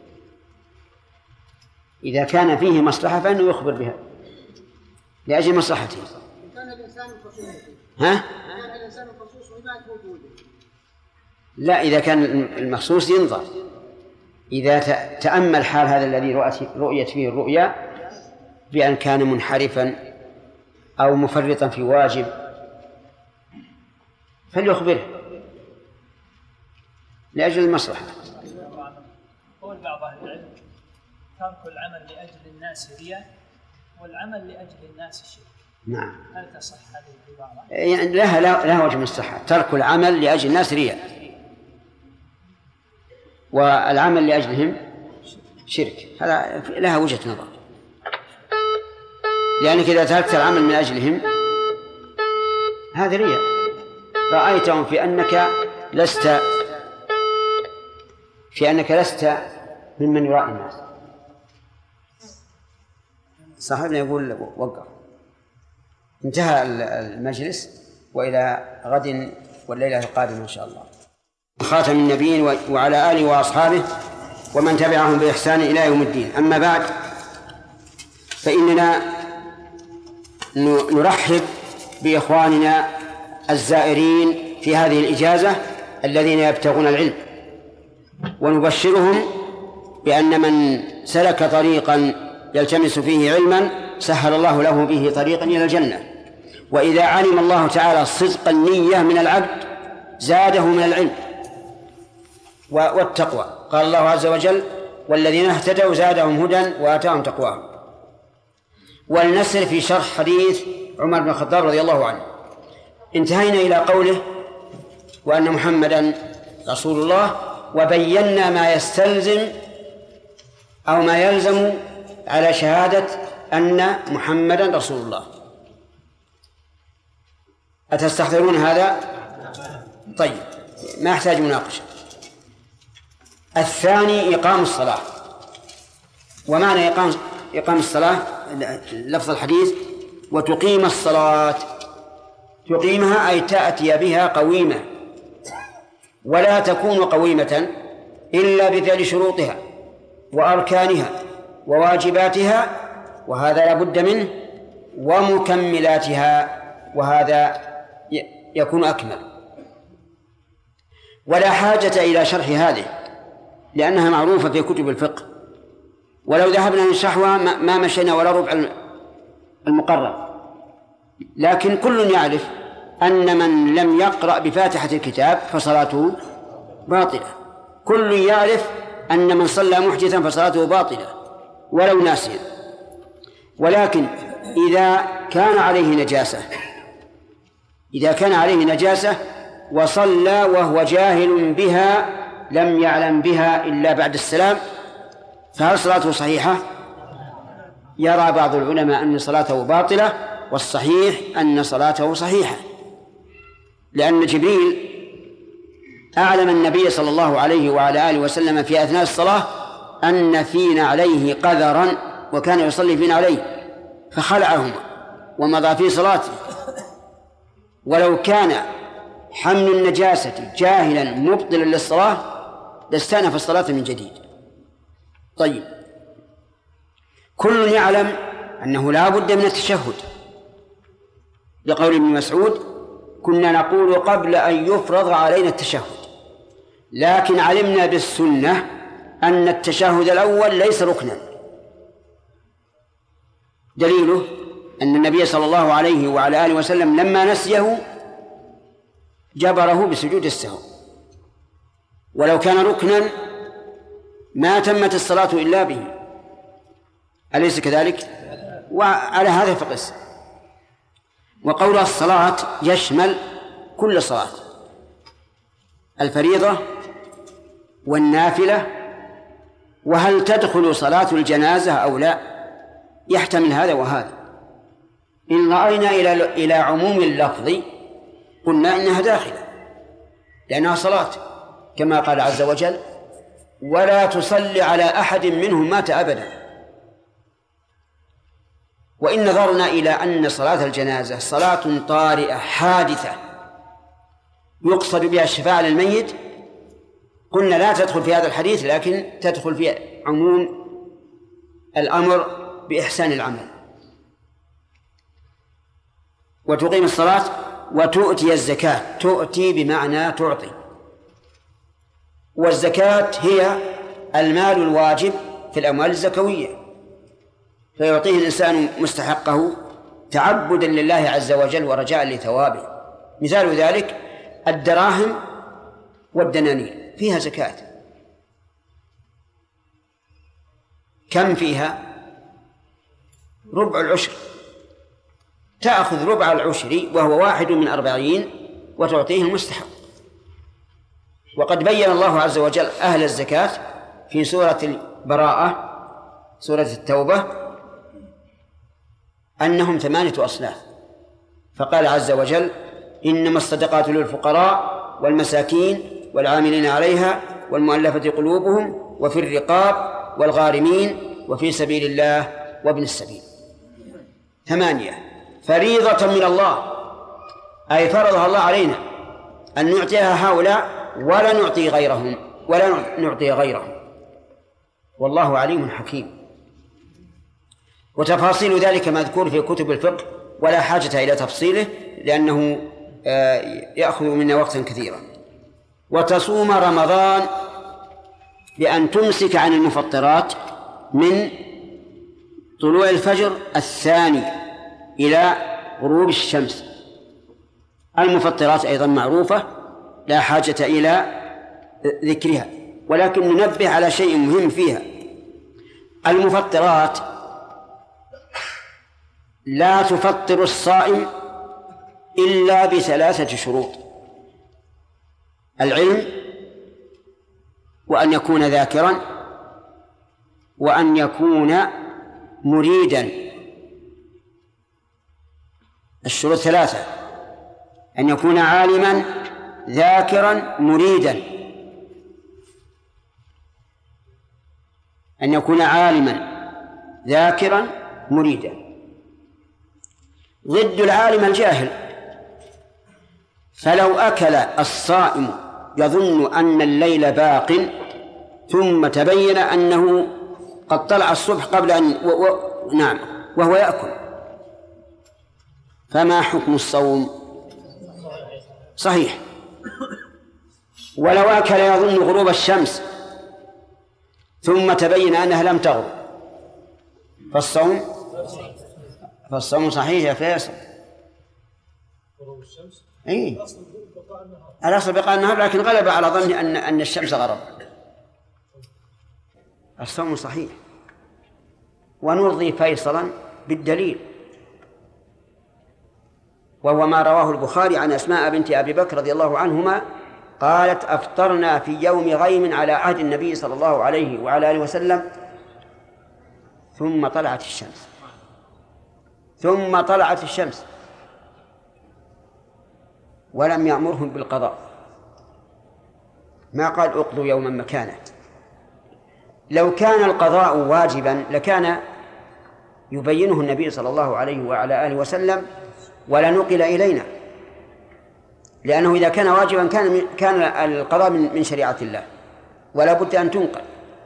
إذا كان فيه مصلحة فإنه يخبر بها لأجل مصلحته. كان الإنسان خصوص. ها؟ كان الإنسان خصوص وما موجود. لا، إذا كان المخصوص ينظر، إذا تأمل حال هذا الذي رؤيت فيه الرؤيا بأن كان منحرفا أو مفرطا في واجب فليخبره لأجل المصلحة. قول بعض أهل العلم ترك العمل لأجل الناس رياء والعمل لأجل الناس شرك. نعم. هل تصح هذه العبارة؟ يعني لها وجه من الصحة. ترك العمل لأجل الناس رياء والعمل لأجلهم شرك، هذا لها وجهة نظر، لأنك إذا تركت العمل من أجلهم هذا رياء، رأيتهم في أنك لست ممن يرائي الناس. صاحبنا يقول وقف. انتهى المجلس، وإلى غد والليلة القادمة إن شاء الله. خاتم النبيين وعلى آله وأصحابه ومن تبعهم بإحسان إلى يوم الدين. أما بعد، فإننا نرحب بإخواننا الزائرين في هذه الإجازة الذين يبتغون العلم، ونبشرهم بأن من سلك طريقا يلتمس فيه علما سهل الله له به طريقا إلى الجنة. وإذا علم الله تعالى صدق النية من العبد زاده من العلم والتقوى. قال الله عز وجل: والذين اهتدوا زادهم هدى وآتاهم تقواهم. ولنسر في شرح حديث عمر بن الخطاب رضي الله عنه. انتهينا إلى قوله: وأن محمدا رسول الله، وبينا ما يستلزم أو ما يلزم على شهادة أن محمدا رسول الله. أتستحضرون هذا؟ طيب، ما يحتاج مناقشة. الثاني إقام الصلاة. ومعنى إقام الصلاة لفظ الحديث: وتقيم الصلاة. تقيمها أي تأتي بها قويمة، ولا تكون قويمة إلا بفعل شروطها وأركانها وواجباتها، وهذا لا بد منه، ومكملاتها، وهذا يكون أكمل. ولا حاجة إلى شرح هذه لأنها معروفة في كتب الفقه، ولو ذهبنا نشرحها ما مشينا ولا ربع المقرر. لكن كل يعرف أن من لم يقرأ بفاتحة الكتاب فصلاته باطلة. كل يعرف أن من صلى محدثا فصلاته باطلة ولو ناسيا. ولكن إذا كان عليه نجاسة وصلى وهو جاهل بها لم يعلم بها إلا بعد السلام، فهل صلاته صحيحة؟ يرى بعض العلماء أن صلاته باطلة، والصحيح أن صلاته صحيحة، لأن جبريل أعلم النبي صلى الله عليه وعلى آله وسلم في أثناء الصلاة أن فينا عليه قذرا وكان يصلي فينا عليه فخلعهما ومضى في صلاته. ولو كان حمل النجاسة جاهلا مبطلا للصلاة لاستأنف الصلاة من جديد. طيب، كل يعلم أنه لا بد من التشهد، لقول ابن مسعود: كنا نقول قبل أن يفرض علينا التشهد، لكن علمنا بالسنة أن التشهد الأول ليس ركنا. دليله أن النبي صلى الله عليه وعلى آله وسلم لما نسيه جبره بسجود السهو، ولو كان ركنا ما تمت الصلاة إلا به، أليس كذلك؟ وعلى هذا فقس. وقول الصلاة يشمل كل صلاة، الفريضة والنافلة، وهل تدخل صلاة الجنازة أو لا، يحتمل هذا وهذا. إن رأينا إلى عموم اللفظ قلنا إنها داخلة لأنها صلاة، كما قال عز وجل: ولا تصلي على أحد منهم مات أبدا. وإن نظرنا إلى أن صلاة الجنازة صلاة طارئة حادثة يقصد بها الشفاعة للميت، قلنا لا تدخل في هذا الحديث، لكن تدخل في عموم الأمر بإحسان العمل. وتقيم الصلاة وتؤتي الزكاة. تؤتي بمعنى تعطي، والزكاة هي المال الواجب في الأموال الزكوية، فيعطيه الإنسان مستحقه تعبدا لله عز وجل ورجاء لثوابه. مثال ذلك الدراهم والدنانير فيها زكاة. كم فيها؟ ربع العشر. تأخذ ربع العشر وهو 1/40 وتعطيه المستحق. وقد بين الله عز وجل أهل الزكاة في سورة البراءة، سورة التوبة، أنهم 8 أصناف. فقال عز وجل: إنما الصدقات للفقراء والمساكين والعاملين عليها والمؤلفة قلوبهم وفي الرقاب والغارمين وفي سبيل الله وابن السبيل. 8 فريضة من الله، أي فرضها الله علينا أن نعطيها هؤلاء ولا نعطي غيرهم، والله عليم حكيم. وتفاصيل ذلك مذكور في كتب الفقه ولا حاجة إلى تفصيله لأنه يأخذ منا وقتا كثيرا. وتصوم رمضان بأن تمسك عن المفطرات من طلوع الفجر الثاني إلى غروب الشمس. المفطرات أيضا معروفة، لا حاجة إلى ذكرها، ولكن ننبه على شيء مهم فيها. المفطرات لا تفطر الصائم إلا ب3 شروط: العلم، وأن يكون ذاكرا، وأن يكون مريدا. الشروط 3: أن يكون عالما ذاكرا مريدا، أن يكون عالما ذاكرا مريدا. ضد العالم الجاهل، فلو أكل الصائم يظن أن الليل باق ثم تبين أنه قد طلع الصبح قبل أن نعم وهو يأكل، فما حكم الصوم؟ صحيح. ولو أكل يظن غروب الشمس ثم تبين أنها لم تغرب فالصوم صحيح يا فيصل. غروب الشمس إيه؟ الأصل بقاء النهار، لكن غلب على ظني أن الشمس غرب. الصوم صحيح. ونرضي فيصلا بالدليل، وهو ما رواه البخاري عن أسماء بنت أبي بكر رضي الله عنهما قالت: أفطرنا في يوم غيم على عهد النبي صلى الله عليه وعلى آله وسلم ثم طلعت الشمس ولم يأمرهم بالقضاء، ما قال اقضوا يوما مكانه. لو كان القضاء واجبا لكان يبينه النبي صلى الله عليه وعلى آله وسلم ولا نقل إلينا، لأنه إذا كان واجبا كان القضاء من شريعة الله ولا بد أن تنقل.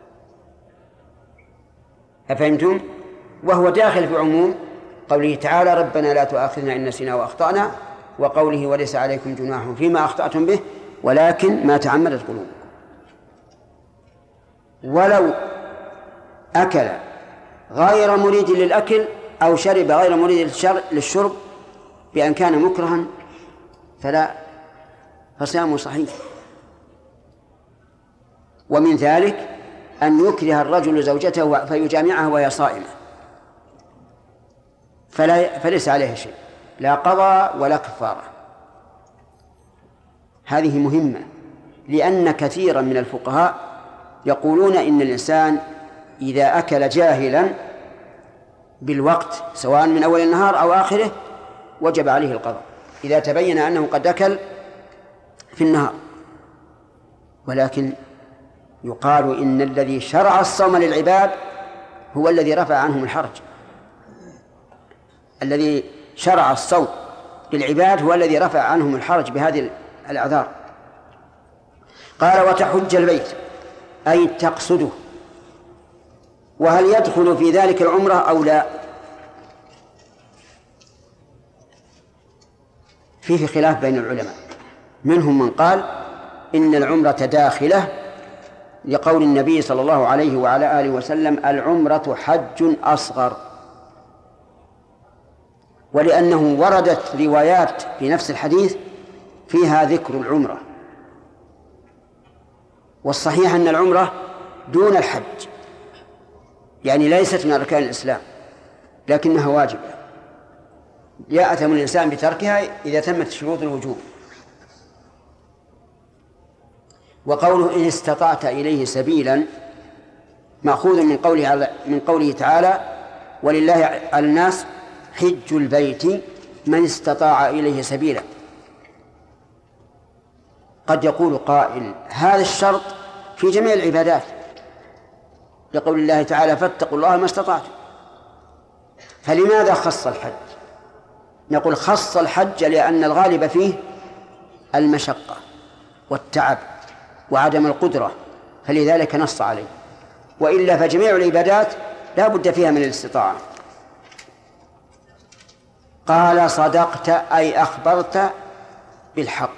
أفهمتم؟ وهو داخل في عموم قوله تعالى: ربنا لا تؤاخذنا إن نسينا وأخطأنا، وقوله: وليس عليكم جناح فيما أخطأتم به ولكن ما تعمدت قلوبكم. ولو أكل غير مريد للأكل أو شرب غير مريد للشرب بأن كان مكرها فصيامه صحيح. ومن ذلك أن يكره الرجل زوجته فيجامعها وهي صائمة، فليس عليه شيء، لا قضاء ولا كفارة. هذه مهمة، لأن كثيرا من الفقهاء يقولون إن الإنسان إذا أكل جاهلا بالوقت سواء من أول النهار أو آخره وجب عليه القضاء إذا تبين أنه قد أكل في النهار. ولكن يقال إن الذي شرع الصوم للعباد هو الذي رفع عنهم الحرج. الذي شرع الصوم للعباد هو الذي رفع عنهم الحرج بهذه الأعذار. قال: وتحج البيت أي تقصده. وهل يدخل في ذلك العمرة أو لا؟ فيه خلاف بين العلماء، منهم من قال إن العمرة داخلة لقول النبي صلى الله عليه وعلى آله وسلم: العمرة حج أصغر، ولأنه وردت روايات في نفس الحديث فيها ذكر العمرة. والصحيح أن العمرة دون الحج، يعني ليست من أركان الإسلام لكنها واجبة، يأثم الإنسان بتركها إذا تمت شروط الوجوب. وقوله: إن استطعت إليه سبيلا مأخوذ من قوله تعالى: ولله على الناس حج البيت من استطاع إليه سبيلا. قد يقول قائل: هذا الشرط في جميع العبادات، لقول الله تعالى: فاتقوا الله ما استطعتم، فلماذا خص الحج؟ نقول: خص الحج لأن الغالب فيه المشقة والتعب وعدم القدرة، فلذلك نص عليه، وإلا فجميع العبادات لا بد فيها من الاستطاعة. قال: صدقت أي أخبرت بالحق.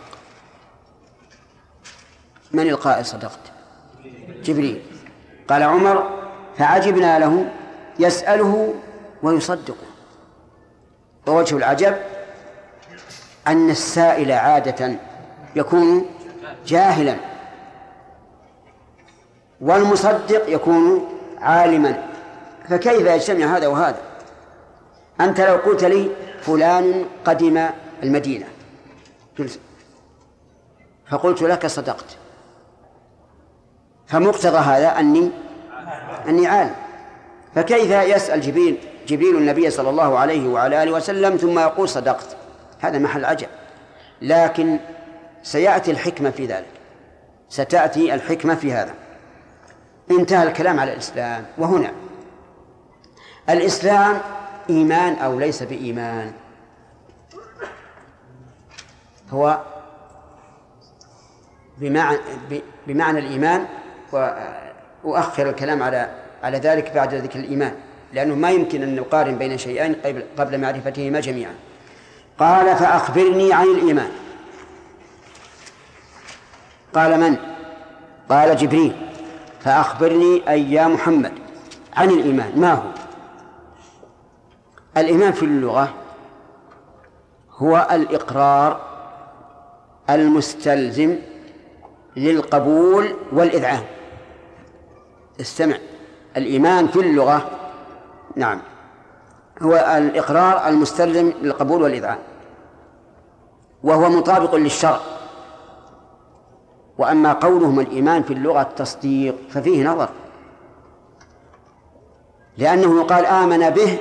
من القائل صدقت؟ جبريل. قال عمر: فعجبنا له يسأله ويصدقه. ووجه العجب أن السائل عادة يكون جاهلا، والمصدق يكون عالما. فكيف يجتمع هذا وهذا؟ أنت لو قلت لي فلان قدم المدينة فقلت لك صدقت، فمقتضى هذا أني عالم. فكيف يسأل جبريل النبي صلى الله عليه وعلى آله وسلم ثم يقول صدقت؟ هذا محل عجب. لكن سيأتي الحكمة في ذلك، ستأتي الحكمة في هذا. انتهى الكلام على الإسلام. وهنا الإسلام إيمان أو ليس بإيمان؟ هو بمعنى الإيمان، وأؤخر الكلام على ذلك بعد ذكر الإيمان، لأنه ما يمكن أن نقارن بين شيئين قبل معرفتهما جميعا. قال فأخبرني عن الإيمان. قال من؟ قال جبريل. فأخبرني أي يا محمد عن الإيمان. ما هو الإيمان في اللغة؟ هو الإقرار المستلزم للقبول والإذعان. استمع، الإيمان في اللغة نعم هو الإقرار المستلزم للقبول والإذعان، وهو مطابق للشرع. وأما قولهم الإيمان في اللغة التصديق ففيه نظر، لأنه يقال آمن به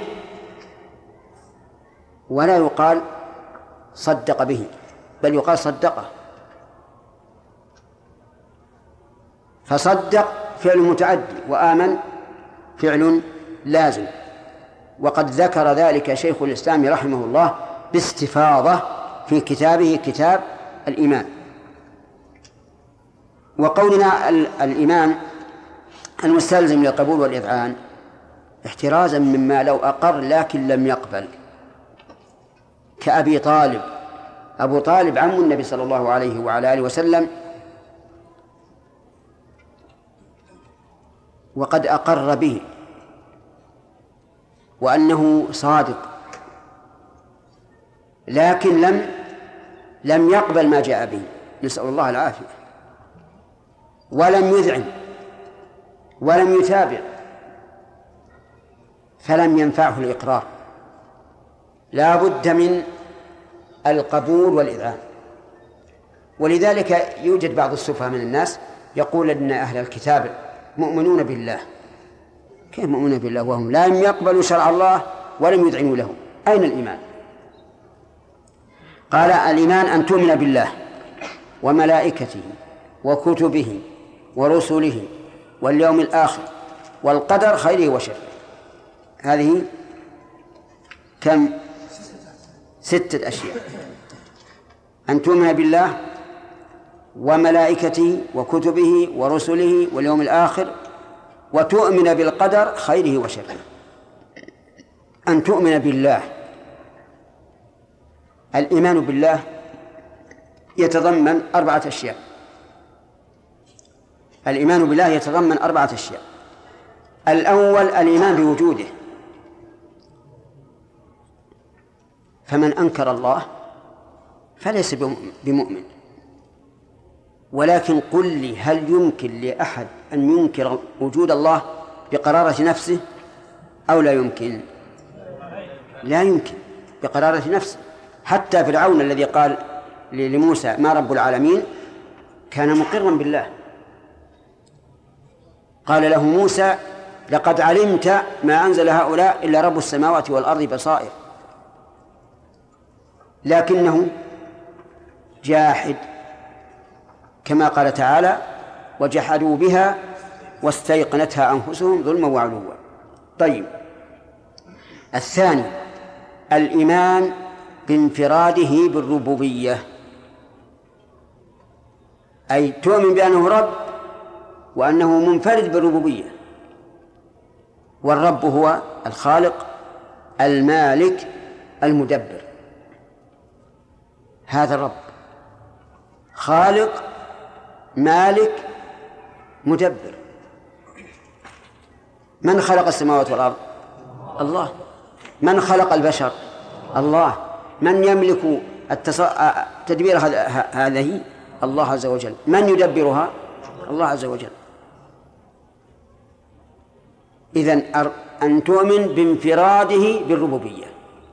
ولا يقال صدق به، بل يقال صدقه. فصدق فعل متعدي وآمن فعل لازم، وقد ذكر ذلك شيخ الإسلام رحمه الله باستفاضة في كتابه كتاب الإيمان. وقولنا الإيمان المستلزم للقبول والإذعان احترازا مما لو أقر لكن لم يقبل، كأبي طالب. أبو طالب عم النبي صلى الله عليه وعلى آله وسلم، وقد أقر به وأنه صادق، لكن لم يقبل ما جاء به، نسأل الله العافية، ولم يذعن ولم يتابع، فلم ينفعه الإقرار. لا بد من القبول والإذعان. ولذلك يوجد بعض السفهاء من الناس يقول أن أهل الكتاب مؤمنون بالله. كيف مؤمنون بالله وهم لا يقبلوا شرع الله ولم يذعنوا له؟ أين الإيمان؟ قال الإيمان أن تؤمن بالله وملائكته وكتبه ورسله واليوم الآخر والقدر خيره وشره. هذه كم؟ 6 أشياء: أن تؤمن بالله وملائكته وكتبه ورسله واليوم الآخر، وتؤمن بالقدر خيره وشره. أن تؤمن بالله، الإيمان بالله يتضمن 4 أشياء. الإيمان بالله يتضمن 4 أشياء. الأول الإيمان بوجوده، فمن أنكر الله فليس بمؤمن. ولكن قل لي، هل يمكن لأحد أن ينكر وجود الله بقرارة نفسه أو لا يمكن؟ لا يمكن بقرارة نفسه. حتى فرعون الذي قال لموسى ما رب العالمين كان مقرا بالله. قال له موسى لقد علمت ما أنزل هؤلاء إلا رب السماوات والأرض بصائر، لكنه جاحد، كما قال تعالى وجحدوا بها واستيقنتها أنفسهم ظلما وعلوا. طيب، الثاني الإيمان بانفراده بالربوبية، أي تؤمن بأنه رب وأنه منفرد بالربوبية. والرب هو الخالق المالك المدبر. هذا الرب خالق مالك مدبر. من خلق السماوات والأرض؟ الله. من خلق البشر؟ الله. من يملك تدبير هذه؟ الله عز وجل. من يدبرها؟ الله عز وجل. إذن أن تؤمن بانفراده بالربوبية،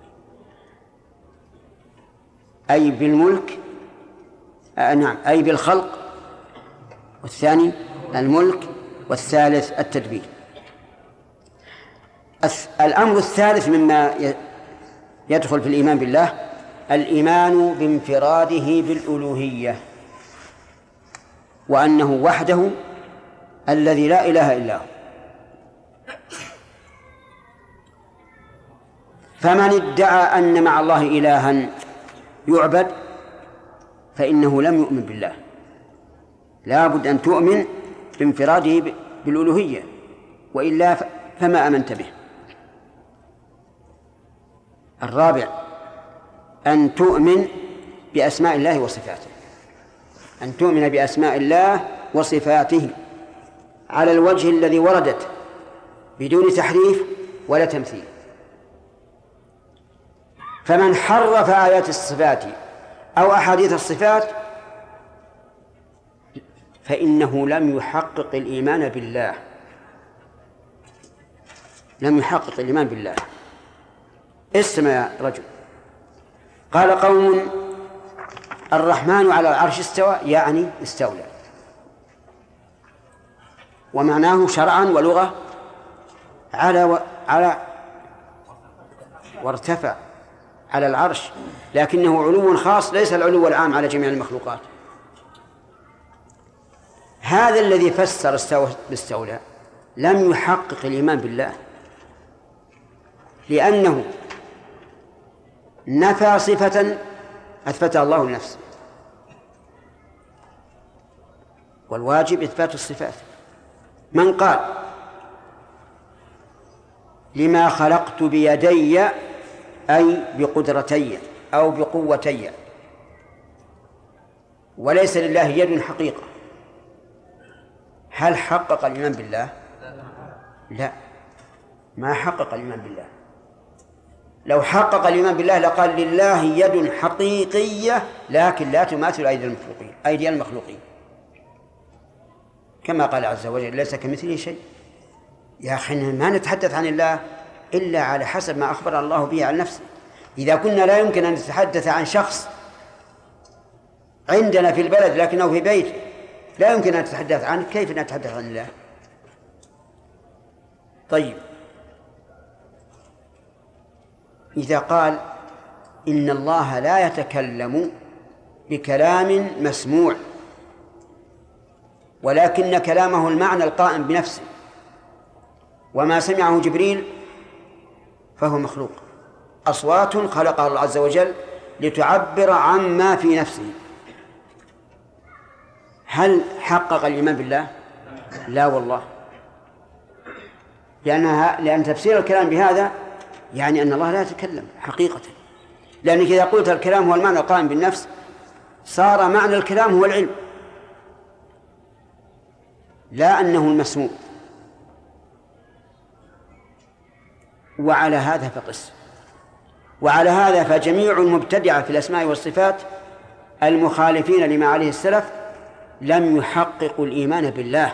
أي بالملك، نعم، أي بالخلق، والثاني الملك، والثالث التدبير. الأمر الثالث مما يدخل في الإيمان بالله الإيمان بانفراده بالألوهية، وأنه وحده الذي لا إله إلا هو. فمن ادعى أن مع الله إلها يعبد فإنه لم يؤمن بالله. لا بد أن تؤمن بانفراده بالألوهية، وإلا فما آمنت به. الرابع أن تؤمن بأسماء الله وصفاته، أن تؤمن بأسماء الله وصفاته على الوجه الذي وردت بدون تحريف ولا تمثيل. فمن حرف آيات الصفات أو أحاديث الصفات فإنه لم يحقق الإيمان بالله، لم يحقق الإيمان بالله. اسمع يا رجل، قال قوم الرحمن على العرش استوى، يعني استولى، ومعناه شرعا ولغة على وارتفع على العرش، لكنه علو خاص ليس العلو العام على جميع المخلوقات. هذا الذي فسر استولى لم يحقق الإيمان بالله، لأنه نفى صفة أثبتها الله لنفسه، والواجب إثبات الصفات. من قال لما خلقت بيدي أي بقدرتي أو بقوتي، وليس لله يد حقيقة، هل حقق الإيمان بالله؟ لا، ما حقق الإيمان بالله. لو حقق الإيمان بالله لقال لله يد حقيقية لكن لا تماثل أيدي المخلوقين، كما قال عز وجل ليس كمثله شيء. يا أخي ما نتحدث عن الله إلا على حسب ما أخبر الله به عن نفسه. إذا كنا لا يمكن أن نتحدث عن شخص عندنا في البلد لكنه في بيت لا يمكن أن نتحدث عنه، كيف نتحدث عن الله؟ طيب، إذا قال إن الله لا يتكلم بكلام مسموع ولكن كلامه المعنى القائم بنفسه، وما سمعه جبريل فهو مخلوق، أصوات خلقها الله عز وجل لتعبر عما في نفسه، هل حقق الإيمان بالله؟ لا والله، لأن تفسير الكلام بهذا يعني أن الله لا يتكلم حقيقة، لأنك إذا قلت الكلام هو المعنى القائم بالنفس صار معنى الكلام هو العلم لا أنه المسموع. وعلى هذا فقس، وعلى هذا فجميع المبتدعة في الأسماء والصفات المخالفين لما عليه السلف لم يحققوا الإيمان بالله.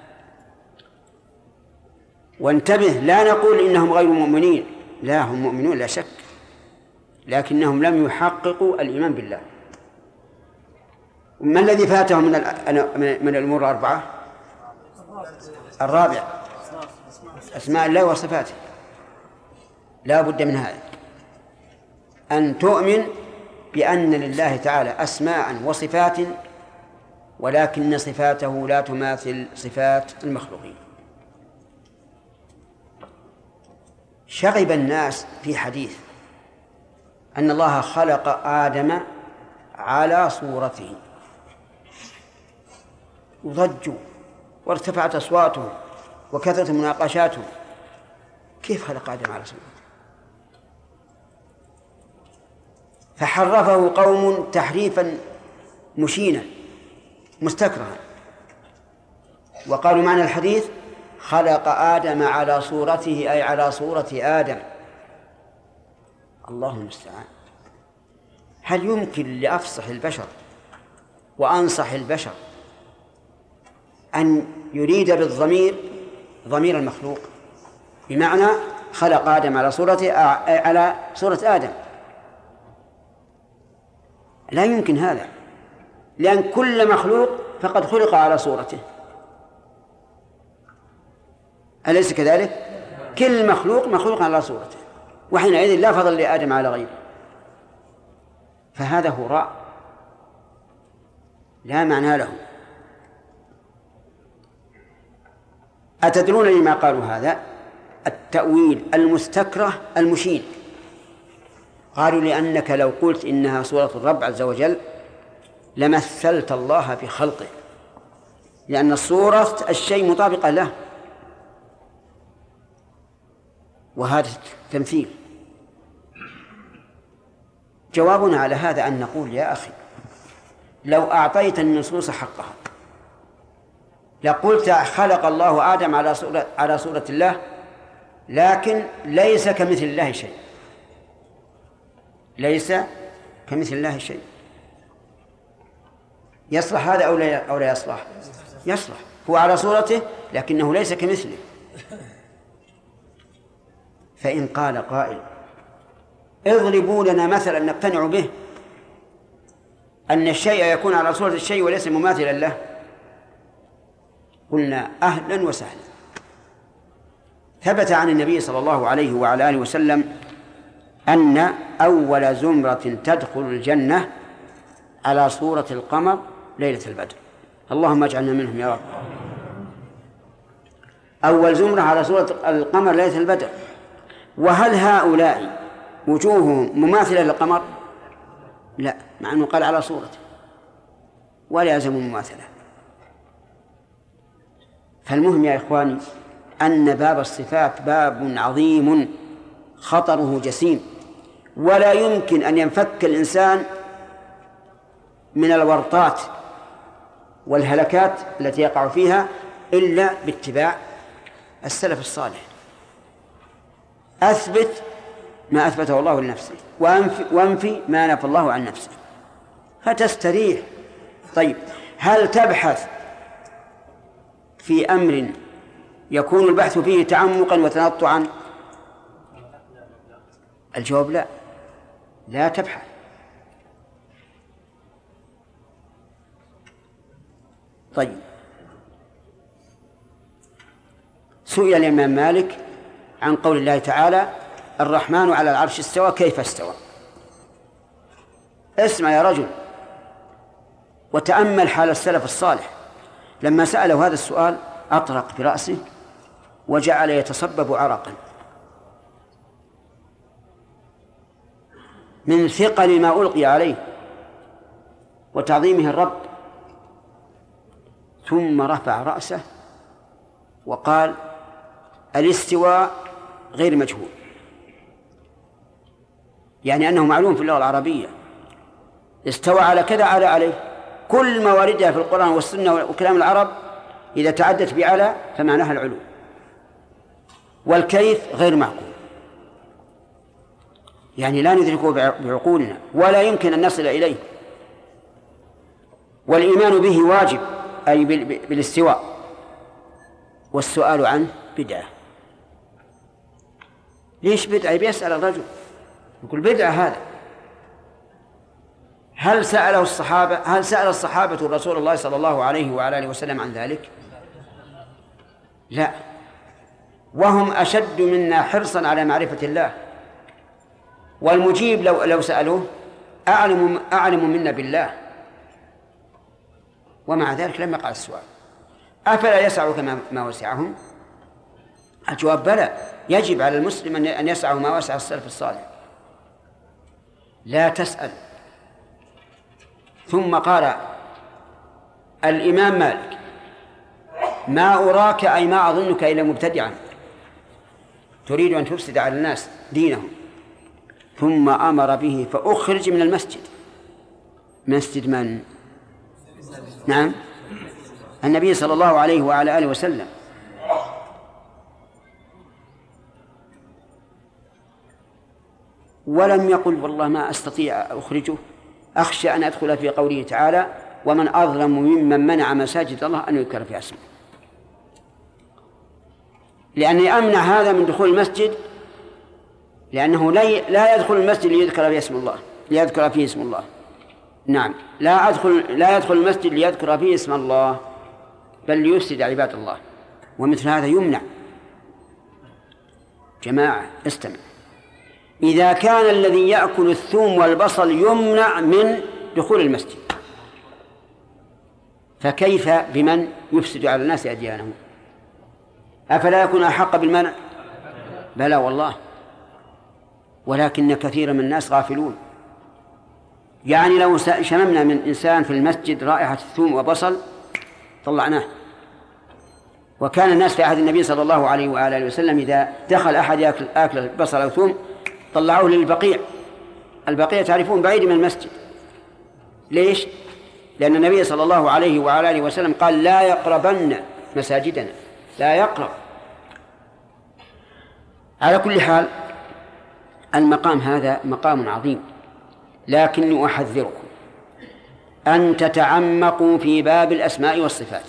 وانتبه، لا نقول إنهم غير مؤمنين، لا، هم مؤمنون لا شك، لكنهم لم يحققوا الإيمان بالله. ما الذي فاتهم من الأمور الأربعة؟ الرابع أسماء الله وصفاته. لا بد من هذا، أن تؤمن بأن لله تعالى أسماء وصفات ولكن صفاته لا تماثل صفات المخلوقين. شغب الناس في حديث أن الله خلق آدم على صورته، وضجوا وارتفعت أصواتهم وكثرت مناقشاتهم، كيف خلق آدم على صورته؟ فحرفه قوم تحريفا مشينا مستكرها، وقالوا معنى الحديث خلق آدم على صورته أي على صورة آدم. الله المستعان. هل يمكن لأفصح البشر وأنصح البشر أن يريد بالضمير ضمير المخلوق، بمعنى خلق آدم على صورة آدم. لا يمكن هذا، لأن كل مخلوق فقد خلق على صورته، أليس كذلك؟ كل مخلوق على صورته، وحينئذ لا فضل لآدم على غيره، فهذا هراء لا معنى له. أتدرون لما قالوا هذا؟ التأويل المستكره المشين. قالوا لأنك لو قلت إنها صورة الرب عز وجل لمثلت الله في خلقه، لأن صورة الشيء مطابقة له، وهذا تمثيل. جوابنا على هذا أن نقول يا أخي لو أعطيت النصوص حقها لقلت خلق الله آدم على صورة الله، لكن ليس كمثل الله شيء، ليس كمثل الله شيء. يصلح هذا أو لا يصلح؟ يصلح، هو على صورته لكنه ليس كمثله. فإن قال قائل اضربوا لنا مثلا نقتنع به أن الشيء يكون على صورة الشيء وليس مماثلا له، قلنا أهلا وسهلا. ثبت عن النبي صلى الله عليه وعلى آله وسلم أن أول زمرة تدخل الجنة على صورة القمر ليلة البدر، اللهم اجعلنا منهم يا رب. أول زمرة على صورة القمر ليلة البدر. وهل هؤلاء وجوههم مماثلة للقمر؟ لا، مع أنه قال على صورته ولا يلزم مماثلة. فالمهم يا إخواني أن باب الصفات باب عظيم خطره جسيم، ولا يمكن أن ينفك الإنسان من الورطات والهلكات التي يقع فيها إلا باتباع السلف الصالح. أثبت ما أثبته الله لنفسه وانفي ما نفى الله عن نفسه فتستريح. طيب، هل تبحث في أمر يكون البحث فيه تعمقا وتنطعا؟ الجواب لا، لا تبحث. طيب، سئل الإمام مالك عن قول الله تعالى الرحمن على العرش استوى، كيف استوى؟ اسمع يا رجل وتأمل حال السلف الصالح. لما سأله هذا السؤال أطرق برأسه وجعل يتصبب عرقا من ثقل ما ألقي عليه وتعظيمه الرب، ثم رفع رأسه وقال الاستواء غير مجهول، يعني أنه معلوم في اللغة العربية، استوى على كذا على عليه، كل ما وردها في القرآن والسنة وكلام العرب إذا تعدت بعلى فمعناها العلو، والكيف غير معقول، يعني لا ندركه بعقولنا ولا يمكن أن نصل إليه، والإيمان به واجب أي بالاستواء، والسؤال عنه بدعة. ليش بدعة؟ بيسأل الرجل يقول بدعة هذا. هل سأل الصحابة رسول الله صلى الله عليه وعلى آله وسلم عن ذلك؟ لا، وهم أشد منا حرصا على معرفة الله، والمجيب لو سألوه أعلم منا بالله، ومع ذلك لم يقع السؤال. أفلا يسعك ما وسعهم؟ الجواب بلى، يجب على المسلم أن يسعه ما وسع السلف الصالح. لا تسأل. ثم قال الإمام مالك ما أراك أي ما أظنك إلا مبتدعا تريد أن تفسد على الناس دينهم، ثم أمر به فأخرج من المسجد. مسجد من؟ نعم، النبي صلى الله عليه وعلى آله وسلم. ولم يقل والله ما أستطيع أخرجه، أخشى أن أدخل في قوله تعالى ومن أظلم ممن منع مساجد الله أن يذكر فيها اسمه، لأني أمنع هذا من دخول المسجد، لأنه لا يدخل المسجد ليذكر فيه اسم الله، ليذكر فيه اسم الله. نعم، لا يدخل المسجد ليذكر فيه اسم الله، بل ليفسد عباد الله، ومثل هذا يمنع. جماعة استمع، إذا كان الذي يأكل الثوم والبصل يمنع من دخول المسجد، فكيف بمن يفسد على الناس أديانهم؟ أفلا يكون أحق بالمنع؟ بلى والله، ولكن كثير من الناس غافلون. يعني لو شممنا من إنسان في المسجد رائحة ثوم وبصل طلعناه. وكان الناس في عهد النبي صلى الله عليه وآله وسلم إذا دخل أحد أكل بصل أو ثوم طلعوه للبقيع. البقيع تعرفون بعيد من المسجد. ليش؟ لأن النبي صلى الله عليه وآله وسلم قال لا يقربن مساجدنا، لا يقرب. على كل حال المقام هذا مقام عظيم، لكني أحذركم أن تتعمقوا في باب الأسماء والصفات،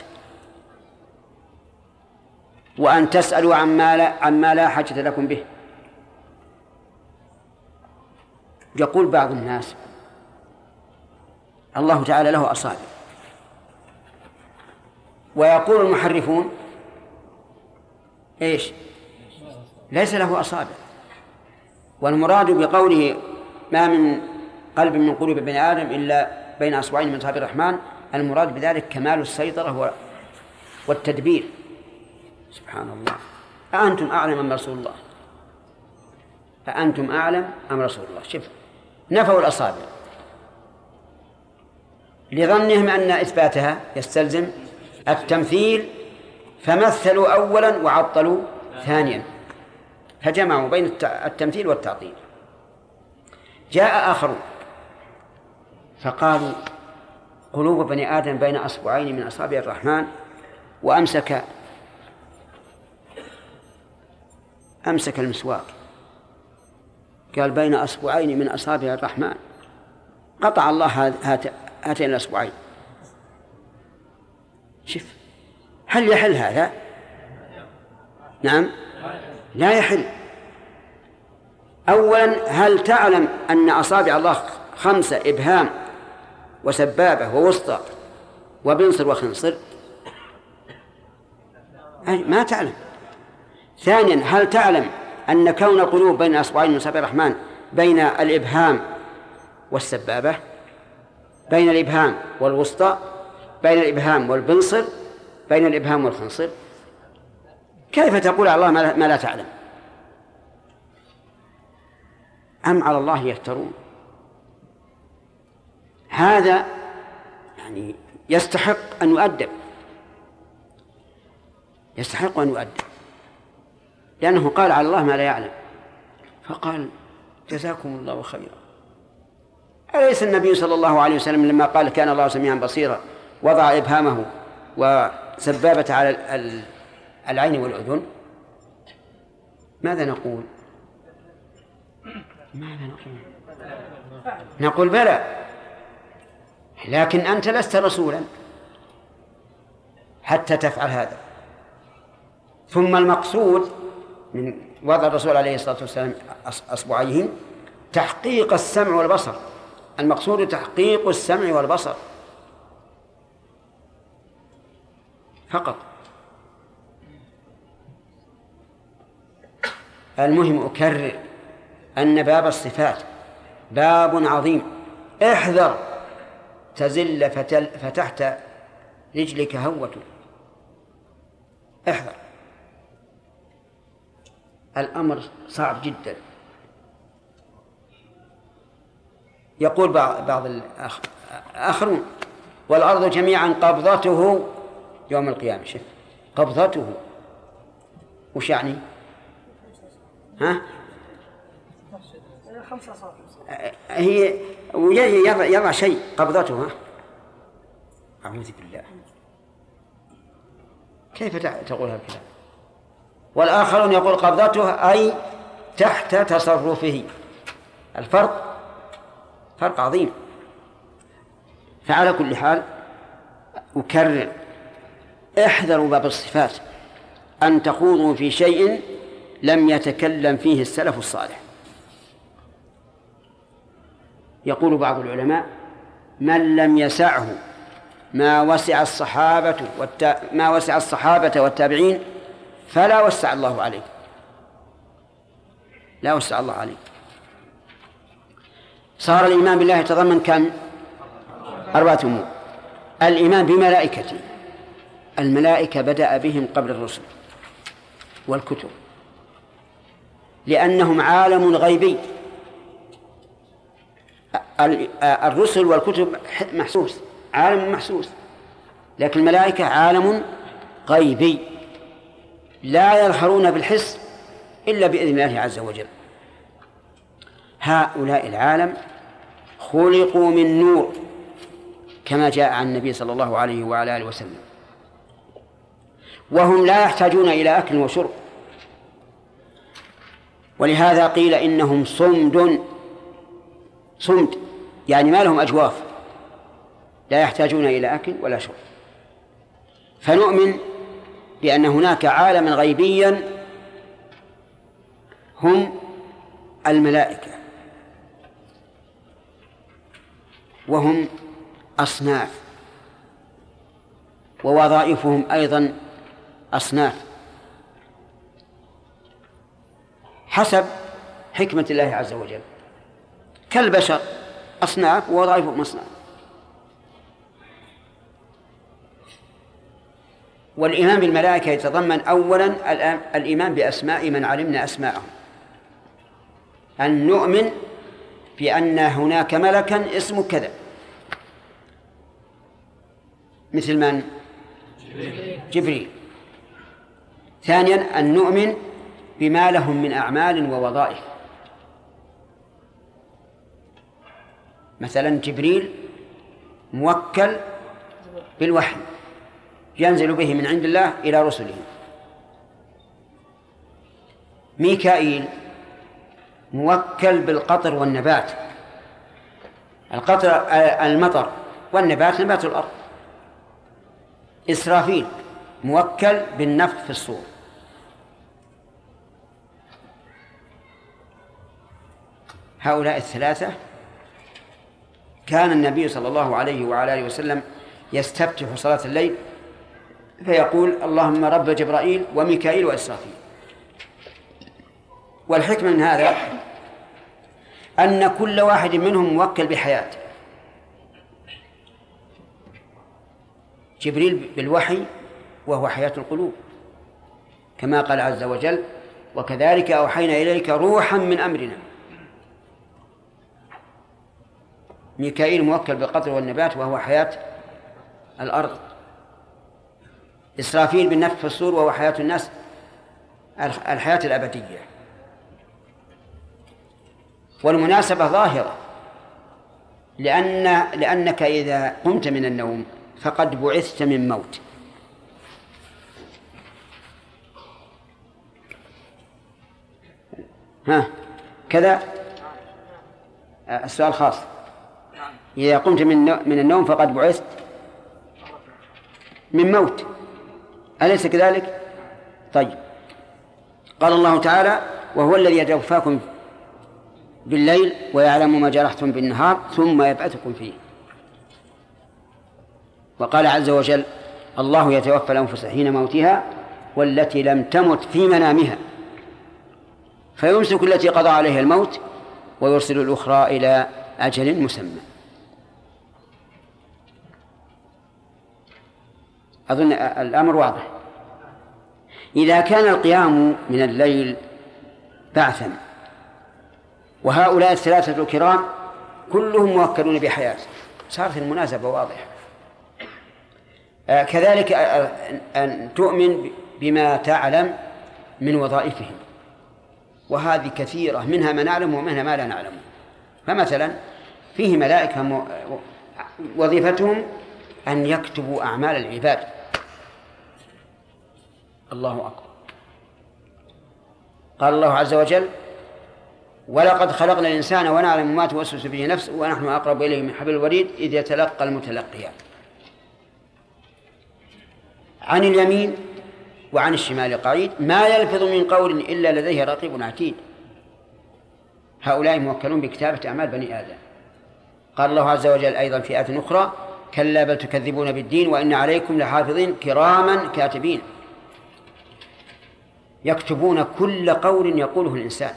وأن تسألوا عما لا حاجة لكم به. يقول بعض الناس الله تعالى له أصابع، ويقول المحرفون إيش؟ ليس له أصابع. والمراد بقوله ما من قلب من قلوب بني آدم إلا بين أصبعين من أصابع الرحمن، المراد بذلك كمال السيطرة والتدبير. سبحان الله. أأنتم أعلم أم رسول الله؟ أأنتم أعلم أم رسول الله؟ شوف، نفوا الأصابع لظنهم أن إثباتها يستلزم التمثيل، فمثلوا أولا وعطلوا ثانيا، فجمعوا بين التمثيل والتعطيل. جاء آخرون فقالوا قلوب بني آدم بين أصبعين من أصابع الرحمن، وأمسك المسواك، قال بين أصبعين من أصابع الرحمن، قطع الله هاتين الأصبعين. شوف، هل يحل هذا؟ نعم، لا يحل. أولا، هل تعلم أن أصابع الله 5 إبهام وسبابة ووسطى وبنصر وخنصر؟ ما تعلم. ثانيا، هل تعلم أن كون القلوب بين أصبعين من أصابع الرحمن بين الإبهام والسبابة، بين الإبهام والوسطى، بين الإبهام والبنصر، بين الإبهام والخنصر؟ كيف تقول على الله ما لا تعلم؟ أم على الله يفترون؟ هذا يعني يستحق أن يؤدب، يستحق أن يؤدب، لأنه قال على الله ما لا يعلم، فقال جزاكم الله خيرا. أليس النبي صلى الله عليه وسلم لما قال كان الله سميعا بصيرا وضع إبهامه وسبابة على العين والأذن؟ ماذا نقول؟ نقول بلى، لكن أنت لست رسولا حتى تفعل هذا. ثم المقصود من وضع الرسول عليه الصلاة والسلام أصبعيه تحقيق السمع والبصر، المقصود تحقيق السمع والبصر فقط. المهم أكرر أن باب الصفات باب عظيم، احذر تزل فتحت رجلك هوة، احذر، الأمر صعب جدا. يقول بعض الآخرون والأرض جميعا قبضته يوم القيامة. شوف، قبضته وش يعني؟ ها؟ هي يضع شيء قبضته. ها؟ أعوذ بالله، كيف تقول هذا الكلام؟ والآخرون يقول قبضته أي تحت تصرفه. الفرق فرق عظيم. فعلى كل حال أكرر: احذروا باب الصفات أن تخوضوا في شيء لم يتكلم فيه السلف الصالح. يقول بعض العلماء: من لم يسعه ما وسع الصحابة والتابعين فلا وسع الله عليه. لا وسع الله عليه. صار الإيمان بالله يتضمن كم؟ 4 أمور. الإيمان بملائكته، الملائكة بدأ بهم قبل الرسل والكتب، لأنهم عالم غيبي. الرسل والكتب محسوس، عالم محسوس، لكن الملائكة عالم غيبي لا يظهرون بالحس إلا بإذن الله عز وجل. هؤلاء العالم خلقوا من نور كما جاء عن النبي صلى الله عليه وعلى آله وسلم، وهم لا يحتاجون إلى أكل وشرب، ولهذا قيل إنهم صمد، يعني ما لهم أجواف، لا يحتاجون إلى أكل ولا شرب. فنؤمن بأن هناك عالما غيبيا هم الملائكة، وهم أصناف، ووظائفهم أيضا أصناف حسب حكمة الله عز وجل، كالبشر أصناف ووظائفهم أصناف. والإيمان بالملائكة يتضمن أولا الإيمان بأسماء من علمنا أسماءهم، أن نؤمن بأن هناك ملكا اسمه كذا، مثل من؟ جبريل. ثانيا أن نؤمن بما لهم من أعمال ووظائف، مثلا جبريل موكل بالوحي ينزل به من عند الله إلى رسله. ميكائيل موكل بالقطر والنبات، القطر المطر والنبات نبات الأرض. إسرافيل موكل بالنفخ في الصور. هؤلاء الثلاثة كان النبي صلى الله عليه وعلى آله وسلم يستفتح صلاة الليل فيقول: اللهم رب جبرائيل وميكائيل وإسرافيل. والحكمة من هذا أن كل واحد منهم موكل بحياة. جبريل بالوحي وهو حياة القلوب كما قال عز وجل: وكذلك أوحينا إليك روحا من أمرنا. ميكائيل موكل بالقطر والنبات وهو حياة الأرض. إسرافيل بالنفخ في الصور وهو حياة الناس، الحياة الأبدية. والمناسبة ظاهرة، لأنك إذا قمت من النوم فقد بعثت من موت. كذا السؤال خاص: إذا قمت من النوم فقد بعثت من موت، أليس كذلك؟ طيب، قال الله تعالى: وهو الذي يتوفاكم بالليل ويعلم ما جرحتم بالنهار ثم يبعثكم فيه. وقال عز وجل: الله يتوفى الأنفس حين موتها والتي لم تمت في منامها فيمسك التي قضى عليها الموت ويرسل الأخرى إلى أجل مسمى. أظن الأمر واضح. إذا كان القيام من الليل بعثا، وهؤلاء الثلاثة الكرام كلهم موكلون بحياة، صارت المناسبة واضحة. كذلك أن تؤمن بما تعلم من وظائفهم، وهذه كثيرة، منها ما نعلم ومنها ما لا نعلم. فمثلا فيه ملائكة وظيفتهم أن يكتبوا أعمال العباد. الله أكبر. قال الله عز وجل: ولقد خلقنا الإنسان ونعلم ما توسوس به نفسه ونحن أقرب إليه من حبل الوريد إذ يتلقى المتلقيان. عن اليمين وعن الشمال قعيد ما يلفظ من قول إلا لديه رقيب عتيد. هؤلاء موكلون بكتابة أعمال بني آدم. قال الله عز وجل أيضا في آية أخرى كلا بل تكذبون بالدين وإن عليكم لحافظين كراما كاتبين يكتبون كل قول يقوله الإنسان.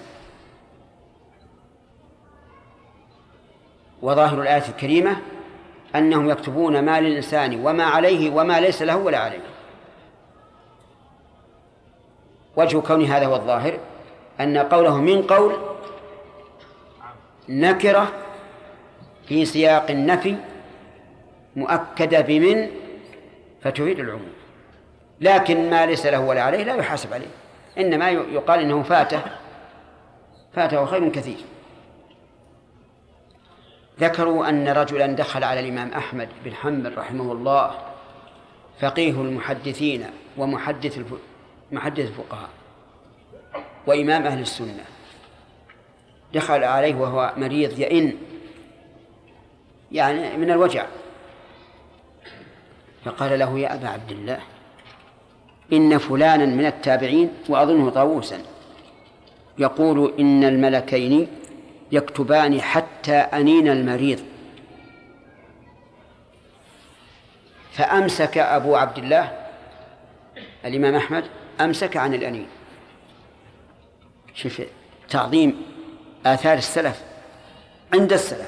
وظاهر الآية الكريمة أنهم يكتبون ما للإنسان وما عليه وما ليس له ولا عليه. وجه كون هذا هو الظاهر أن قوله من قول نكرة في سياق النفي مؤكدة بمن فتفيد العموم، لكن ما ليس له ولا عليه لا يحاسب عليه، إنما يقال إنه فاته خير كثير. ذكروا أن رجلا دخل على الإمام أحمد بن حنبل رحمه الله فقيه المحدثين ومحدث الفقهاء وإمام أهل السنة، دخل عليه وهو مريض يئن يعني من الوجع، فقال له يا أبا عبد الله إن فلانا من التابعين وأظنه طاووسا يقول إن الملكين يكتبان حتى أنين المريض. فأمسك أبو عبد الله الإمام أحمد أمسك عن الأنين. شوف تعظيم آثار السلف عند السلف.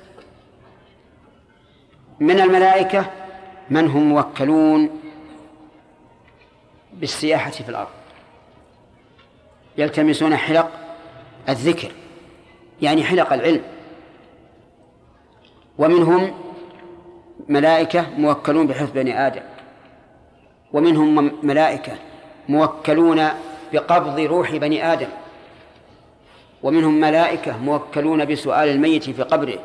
من الملائكة من هم موكلون بالسياحة في الأرض يلتمسون حلق الذكر يعني حلق العلم، ومنهم ملائكة موكلون بحفظ بني آدم، ومنهم ملائكة موكلون بقبض روح بني آدم، ومنهم ملائكة موكلون بسؤال الميت في قبره،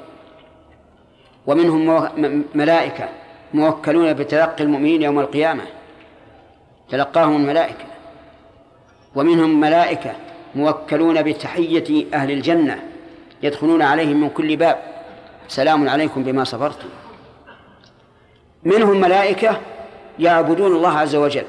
ومنهم ملائكة موكلون بتلقي المؤمنين يوم القيامة تلقاهم الملائكة، ومنهم ملائكة موكلون بتحية أهل الجنة يدخلون عليهم من كل باب سلام عليكم بما صبرتم. منهم ملائكة يعبدون الله عز وجل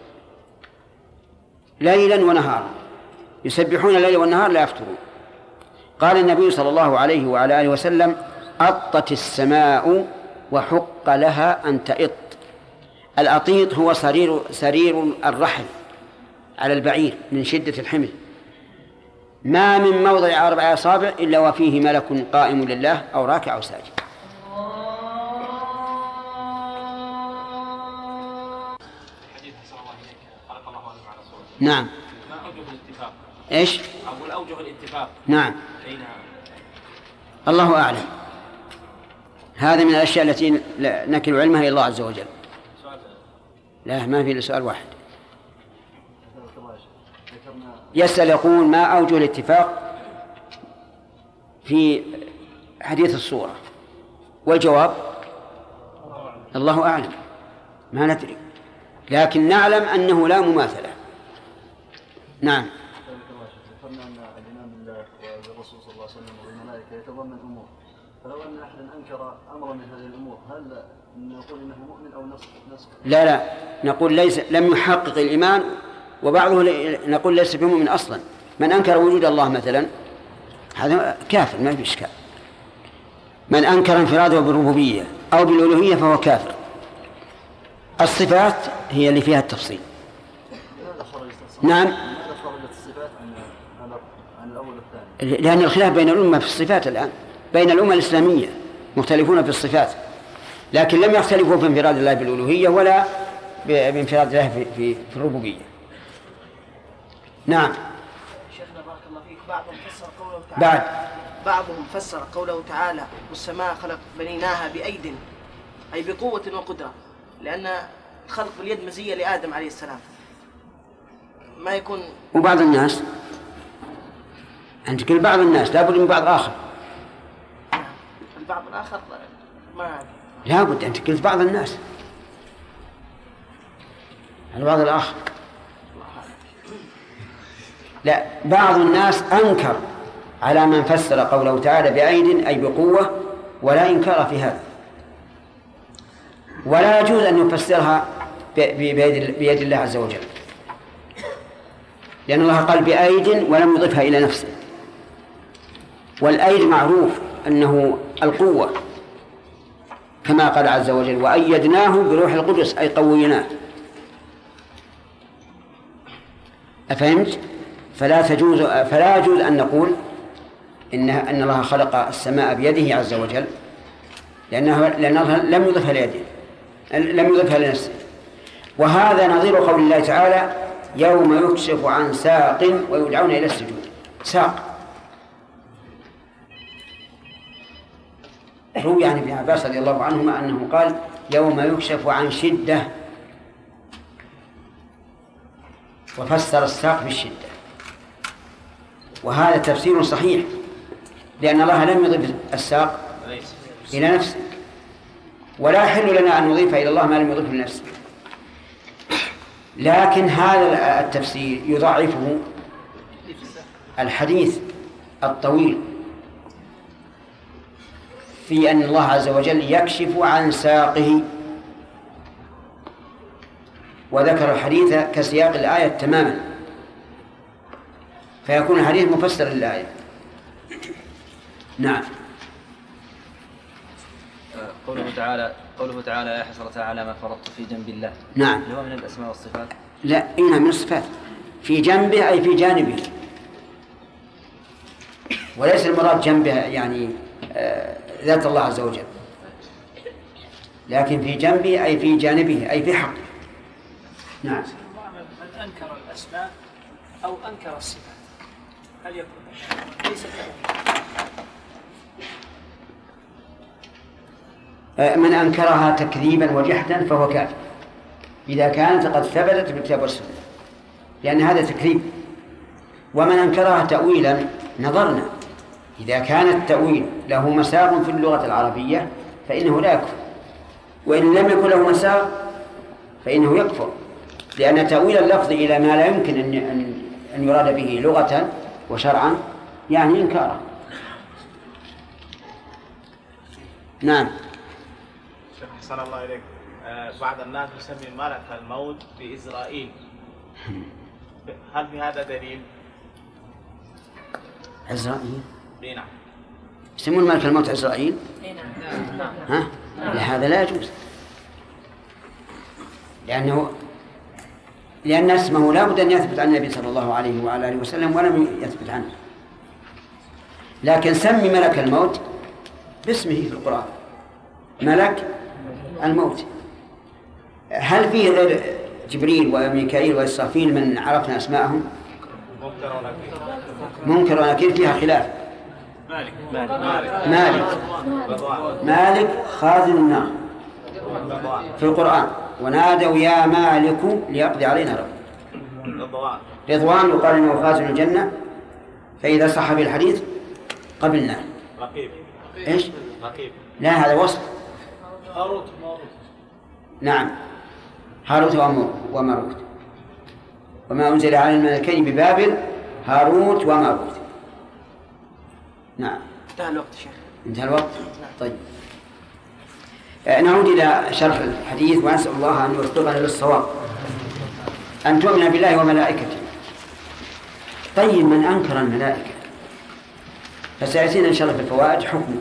ليلا ونهارا يسبحون الليل والنهار لا يفترون. قال النبي صلى الله عليه وعلى آله وسلم أطت السماء وحق لها أن تئط. الأطيط هو سرير الرحل على البعير من شدة الحمل، ما من موضع 4 أصابع إلا وفيه ملك قائم لله أو راكع أو ساجد. حديث صلى الله عليه وسلم خلق الله آدم على صورته. نعم. ما أوجه الاتفاق؟ إيش؟ أقول أوجه الاتفاق. نعم. بينها. الله أعلم. هذا من الأشياء التي نكل علمها إلى الله عز وجل. لا ما في سؤال واحد. يسأل يقول ما أوجه الاتفاق في حديث الصورة، والجواب الله أعلم ما ندري، لكن نعلم أنه لا مماثلة. نعم. ذكرنا أن الإيمان بالله والرسول صلى الله عليه وسلم والملائكة يتضمن أمور، فلو أن أحدا أنكر أمرا من هذه الأمور هل نقول إنه مؤمن أو نصف؟ لا نقول ليس لم يحقق الإيمان، وبعضه نقول ليس بمؤمن أصلا. من أنكر وجود الله مثلا هذا كافر ما في إشكال. من أنكر انفراده بالربوبية أو بالألوهية فهو كافر. الصفات هي اللي فيها التفصيل. نعم. لأن الخلاف بين الأمة في الصفات الآن، بين الأمة الإسلامية مختلفون في الصفات، لكن لم يختلفوا في انفراد الله بالألوهية ولا بانفراد الله في الربوبية. نعم. شيخنا بارك الله فيك، بعضهم فسر قوله تعالى والسماء بنيناها بأيد أي بقوة وقدرة، لأن الخلق باليد مزية لآدم عليه السلام، ما يكون. وبعض الناس أنت كل بعض الناس لابد من بعض آخر. البعض الآخر ما لابد أنت قلت بعض الناس البعض الآخر. لا، بعض الناس أنكر على من فسر قوله تعالى بأيد أي بقوة، ولا إنكار في هذا، ولا يجوز أن يفسرها بيد الله عز وجل، لأن الله قال بأيد ولم يضفها إلى نفسه، والأيد معروف أنه القوة، كما قال عز وجل وأيدناه بروح القدس أي قويناه. أفهمت؟ فلا يجوز أن نقول أن الله خلق السماء بيده عز وجل، لأنه لم يضفها ليده، لم يضفها لنفسه. وهذا نظير قول الله تعالى يوم يكشف عن ساق ويدعون إلى السجود. ساق روي عن ابن عباس رضي الله عنهما أنه قال يوم يكشف عن شدة، وفسر الساق بالشدة، وهذا تفسير صحيح، لأن الله لم يضف الساق إلى نفسه، ولا يحل لنا أن نضيف إلى الله ما لم يضيف لنفسه. لكن هذا التفسير يضعفه الحديث الطويل في أن الله عز وجل يكشف عن ساقه، وذكر الحديث كسياق الآية تماما، فيكون الحديث مفسر للآية. نعم. قوله تعالى يا حسرة على ما فرطت في جنب الله. نعم. هو من الأسماء والصفات؟ لا، إنها من الصفات، في جنبه أي في جانبه، وليس المراد جنبه يعني ذات الله عز وجل، لكن في جنبه أي في جانبه أي في حقه. نعم. من أنكر الأسماء أو أنكر الصفات هل يكون ليس من أنكرها تكذيبا وجحدا فهو كافر إذا كانت قد ثبتت بالكتاب والسنة، لأن هذا تكذيب. ومن أنكرها تأويلا نظرنا، إذا كان التأويل له مساق في اللغة العربية فإنه لا يكفر، وإن لم يكن له مساق فإنه يكفر، لأن تأويل اللفظ إلى ما لا يمكن أن يراد به لغة وشرعا يعني إنكاره. في أحسن الله إليك. بعض الناس يسمي ملك الموت بإسرائيل، هل في هذا دليل؟ إسرائيل؟ نعم. يسمون ملك الموت إسرائيل؟ ها؟ هذا لا يجوز، لأن اسمه لا بد أن يثبت عن النبي صلى الله عليه وعلى آله وسلم ولم يثبت عنه. لكن سمي ملك الموت باسمه في القرآن، ملك الموت. هل فيه غير جبريل وميكائيل وإسرافيل من عرفنا أسماءهم؟ منكر ونكير فيها خلاف. مالك خازن النار في القرآن، ونادوا يا مالك ليقضي علينا ربك. رضوان يقال انه خازن الجنة، فإذا صح في الحديث قبلناه. رقيب. ايش؟ رقيب. لا، هذا وصف. هاروت. نعم، هاروت وماروت، وما أنزل على الملكين ببابل هاروت وماروت. نعم. انتهى الوقت شيخ. انتهى الوقت. طيب، نعود إلى شرح الحديث، ونسأل الله أن يوفقنا للصواب. أن تؤمن بالله وملائكته. طيب، من أنكر الملائكة فسيأتينا إن شاء الله في الفوائد حكمه.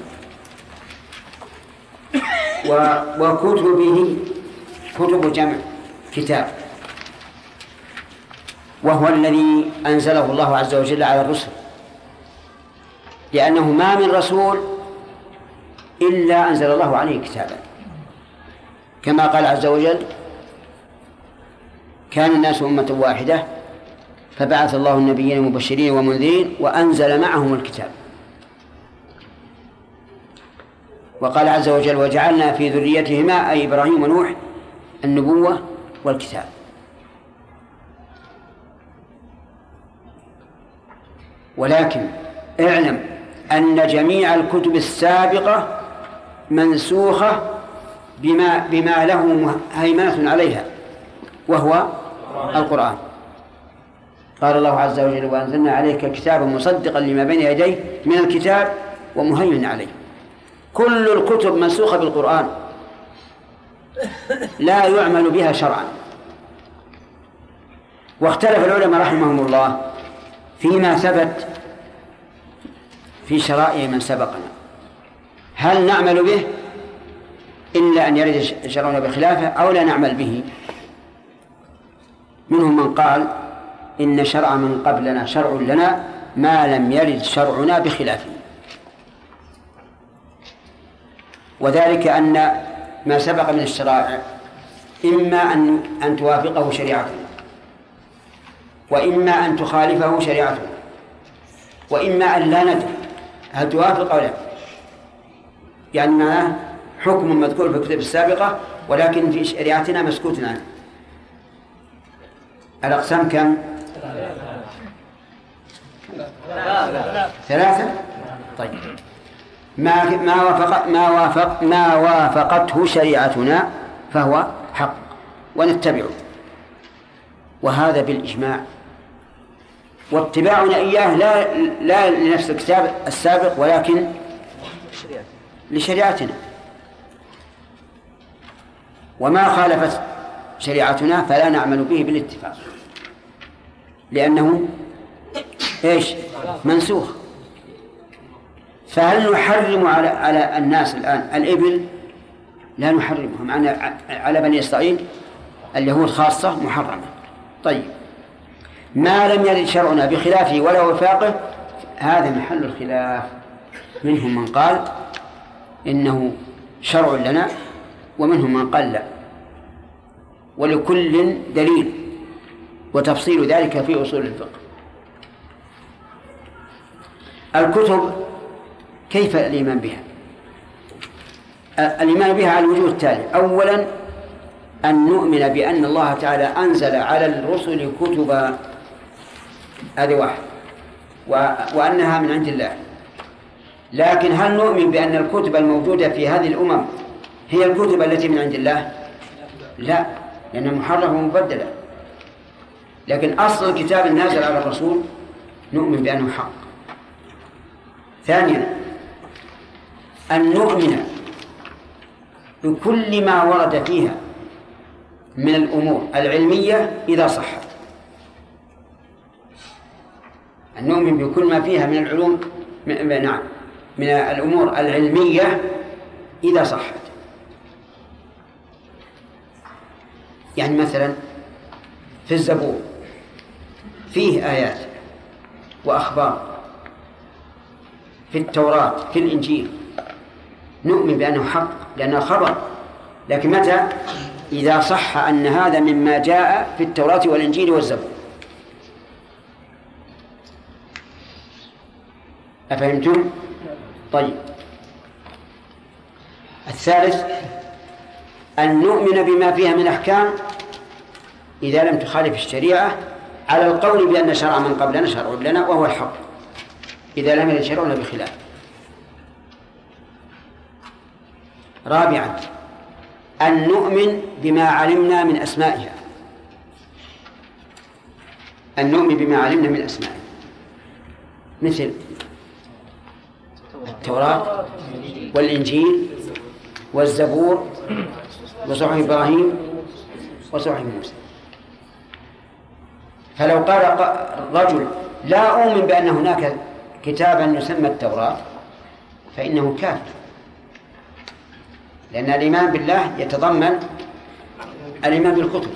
وكتبه، كتب جمع كتاب، وهو الذي أنزله الله عز وجل على الرسل، لأنه ما من رسول إلا أنزل الله عليه كتابا، كما قال عز وجل كان الناس أمة واحدة فبعث الله النبيين مبشرين ومنذرين وأنزل معهم الكتاب. وقال عز وجل وجعلنا في ذريتهما أي إبراهيم ونوح النبوة والكتاب. ولكن اعلم أن جميع الكتب السابقة منسوخة بما له هيمنة عليها، وهو القرآن. قال الله عز وجل وأنزلنا عليك كتابا مصدقا لما بين يديه من الكتاب ومهيمن عليه. كل الكتب منسوخة بالقرآن لا يعمل بها شرعا، واختلف العلماء رحمهم الله فيما ثبت في شرائع من سبقنا، هل نعمل به إلا أن يرد شرعنا بخلافه أو لا نعمل به؟ منهم من قال إن شرع من قبلنا شرع لنا ما لم يرد شرعنا بخلافه، وذلك أن ما سبق من الشرائع إما أن توافقه شريعتنا، وإما أن تخالفه شريعتنا، وإما أن لا ندري هل توافق أو لا. يعني معناه حكم مذكور في الكتب السابقة ولكن في شريعتنا مسكوت عنه. الأقسام كم؟ ثلاثة. طيب، ما وافقته شريعتنا فهو حق ونتبعه، وهذا بالإجماع، واتباعنا إياه لا لنفس الكتاب السابق ولكن لشريعتنا، وما خالفت شريعتنا فلا نعمل به بالاتفاق لأنه إيش؟ منسوخ. فهل نحرم على الناس الآن الإبل؟ لا نحرمهم، على بني إسرائيل اليهود خاصة محرمة. طيب، ما لم يرد شرعنا بخلافه ولا وفاقه هذا محل الخلاف. منهم من قال إنه شرع لنا ومنهم من قال لا، ولكل دليل وتفصيل ذلك في أصول الفقه. الكتب كيف الإيمان بها؟ الإيمان بها على الوجوه التالي: أولا أن نؤمن بأن الله تعالى أنزل على الرسل كتبا، هذه واحد، وأنها من عند الله. لكن هل نؤمن بأن الكتب الموجودة في هذه الأمم هي الكتب التي من عند الله؟ لا، لأنها محرفة ومبدلة. لكن أصل الكتاب النازل على الرسول نؤمن بأنه حق. ثانيا أن نؤمن بكل ما ورد فيها من الأمور العلمية إذا صحت، أن نؤمن بكل ما فيها من العلوم من الأمور العلمية إذا صحت. يعني مثلا في الزبور فيه آيات وأخبار، في التوراة في الإنجيل نؤمن بأنه حق لأنه خبر، لكن متى؟ إذا صح أن هذا مما جاء في التوراة والإنجيل والزبور. أفهمتم؟ طيب، الثالث أن نؤمن بما فيها من أحكام إذا لم تخالف الشريعة، على القول بأن شرع من قبلنا شرع لنا وهو الحق إذا لم يرد شرعنا بخلاف. رابعا أن نؤمن بما علمنا من أسمائها، أن نؤمن بما علمنا من أسمائها، مثل التوراة والإنجيل والزبور وصحف إبراهيم وصحف موسى. فلو قال رجل لا أؤمن بأن هناك كتابا يسمى التوراة فإنه كافر، لأن الإيمان بالله يتضمن الإيمان بالكتب.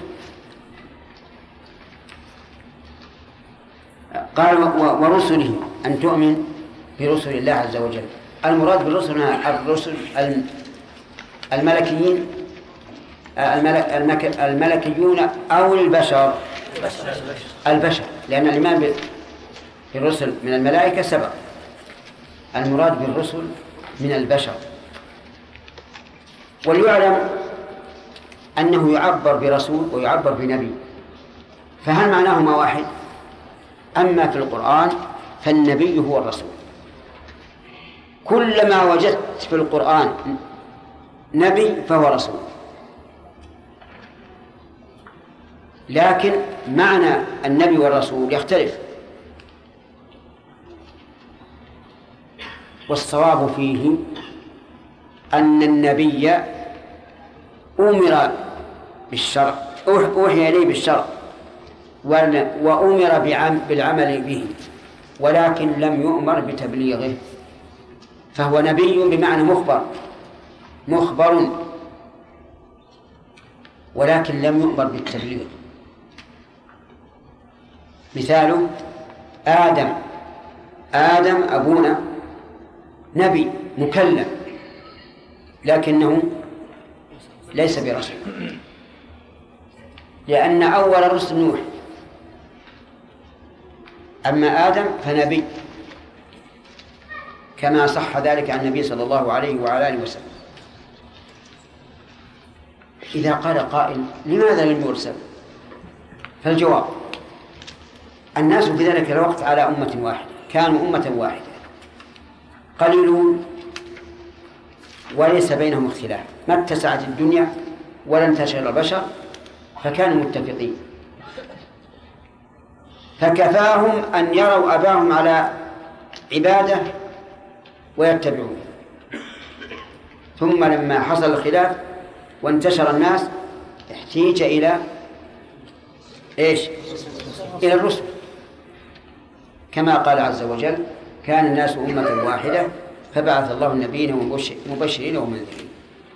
قال ورسله أن تؤمن برسل الله عز وجل. المراد بالرسل الرسل الملكيين الملكيون أو البشر؟ البشر، لأن الإيمان بالرسل من الملائكة سبق، المراد بالرسل من البشر. وليعلم أنه يعبر برسول ويعبر بنبي، فهل معناهما واحد؟ أما في القرآن فالنبي هو الرسول، كلما وجدت في القرآن نبي فهو رسول، لكن معنى النبي والرسول يختلف. والصواب فيه أن النبي أمر بالشرع، أوحي إليه بالشرع وأمر بالعمل به ولكن لم يؤمر بتبليغه، فهو نبي بمعنى مخبر ولكن لم يؤمر بالتبليغ. مثاله آدم أبونا نبي مكلم لكنه ليس برسول، لأن أول الرسل نوح، أما آدم فنبي كما صح ذلك عن النبي صلى الله عليه وعلى آله وسلم. إذا قال قائل لماذا لم يرسل؟ فالجواب الناس في ذلك الوقت على أمة واحدة، كانوا أمة واحدة قليلون وليس بينهم اختلاف، ما اتسعت الدنيا ولا انتشر البشر فكانوا متفقين، فكفاهم أن يروا أباهم على عبادة ويتبعون. ثم لما حصل الخلاف وانتشر الناس احتيج إلى إلى الرسل، كما قال عز وجل كان الناس أمة واحدة فبعث الله النبيين مبشرين ومنذرين.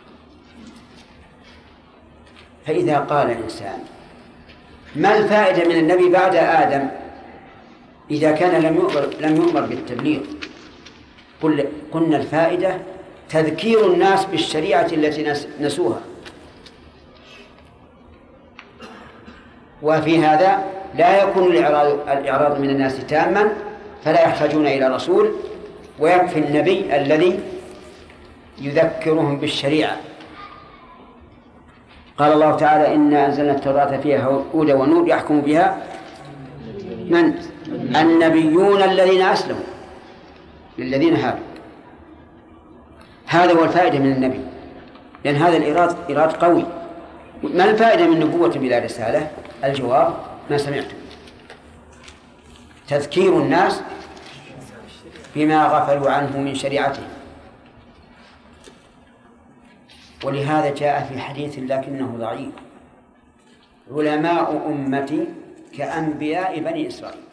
فإذا قال الإنسان ما الفائدة من النبي بعد آدم إذا كان لم يؤمر بالتبليغ؟ قلنا الفائدة تذكير الناس بالشريعة التي نسوها، وفي هذا لا يكون الإعراض من الناس تاما فلا يحتاجون إلى رسول، ويكفي النبي الذي يذكرهم بالشريعة. قال الله تعالى إنا أنزلنا التوراة فيها هدى ونور يحكم بها من؟ النبيون الذين أسلموا للذين هادوا. هذا هو الفائدة من النبي، لأن هذا الإراد قوي. ما الفائدة من نبوة بلا رسالة؟ الجواب ما سمعتم، تذكير الناس بما غفلوا عنه من شريعته. ولهذا جاء في حديث لكنه ضعيف علماء أمتي كأنبياء بني إسرائيل.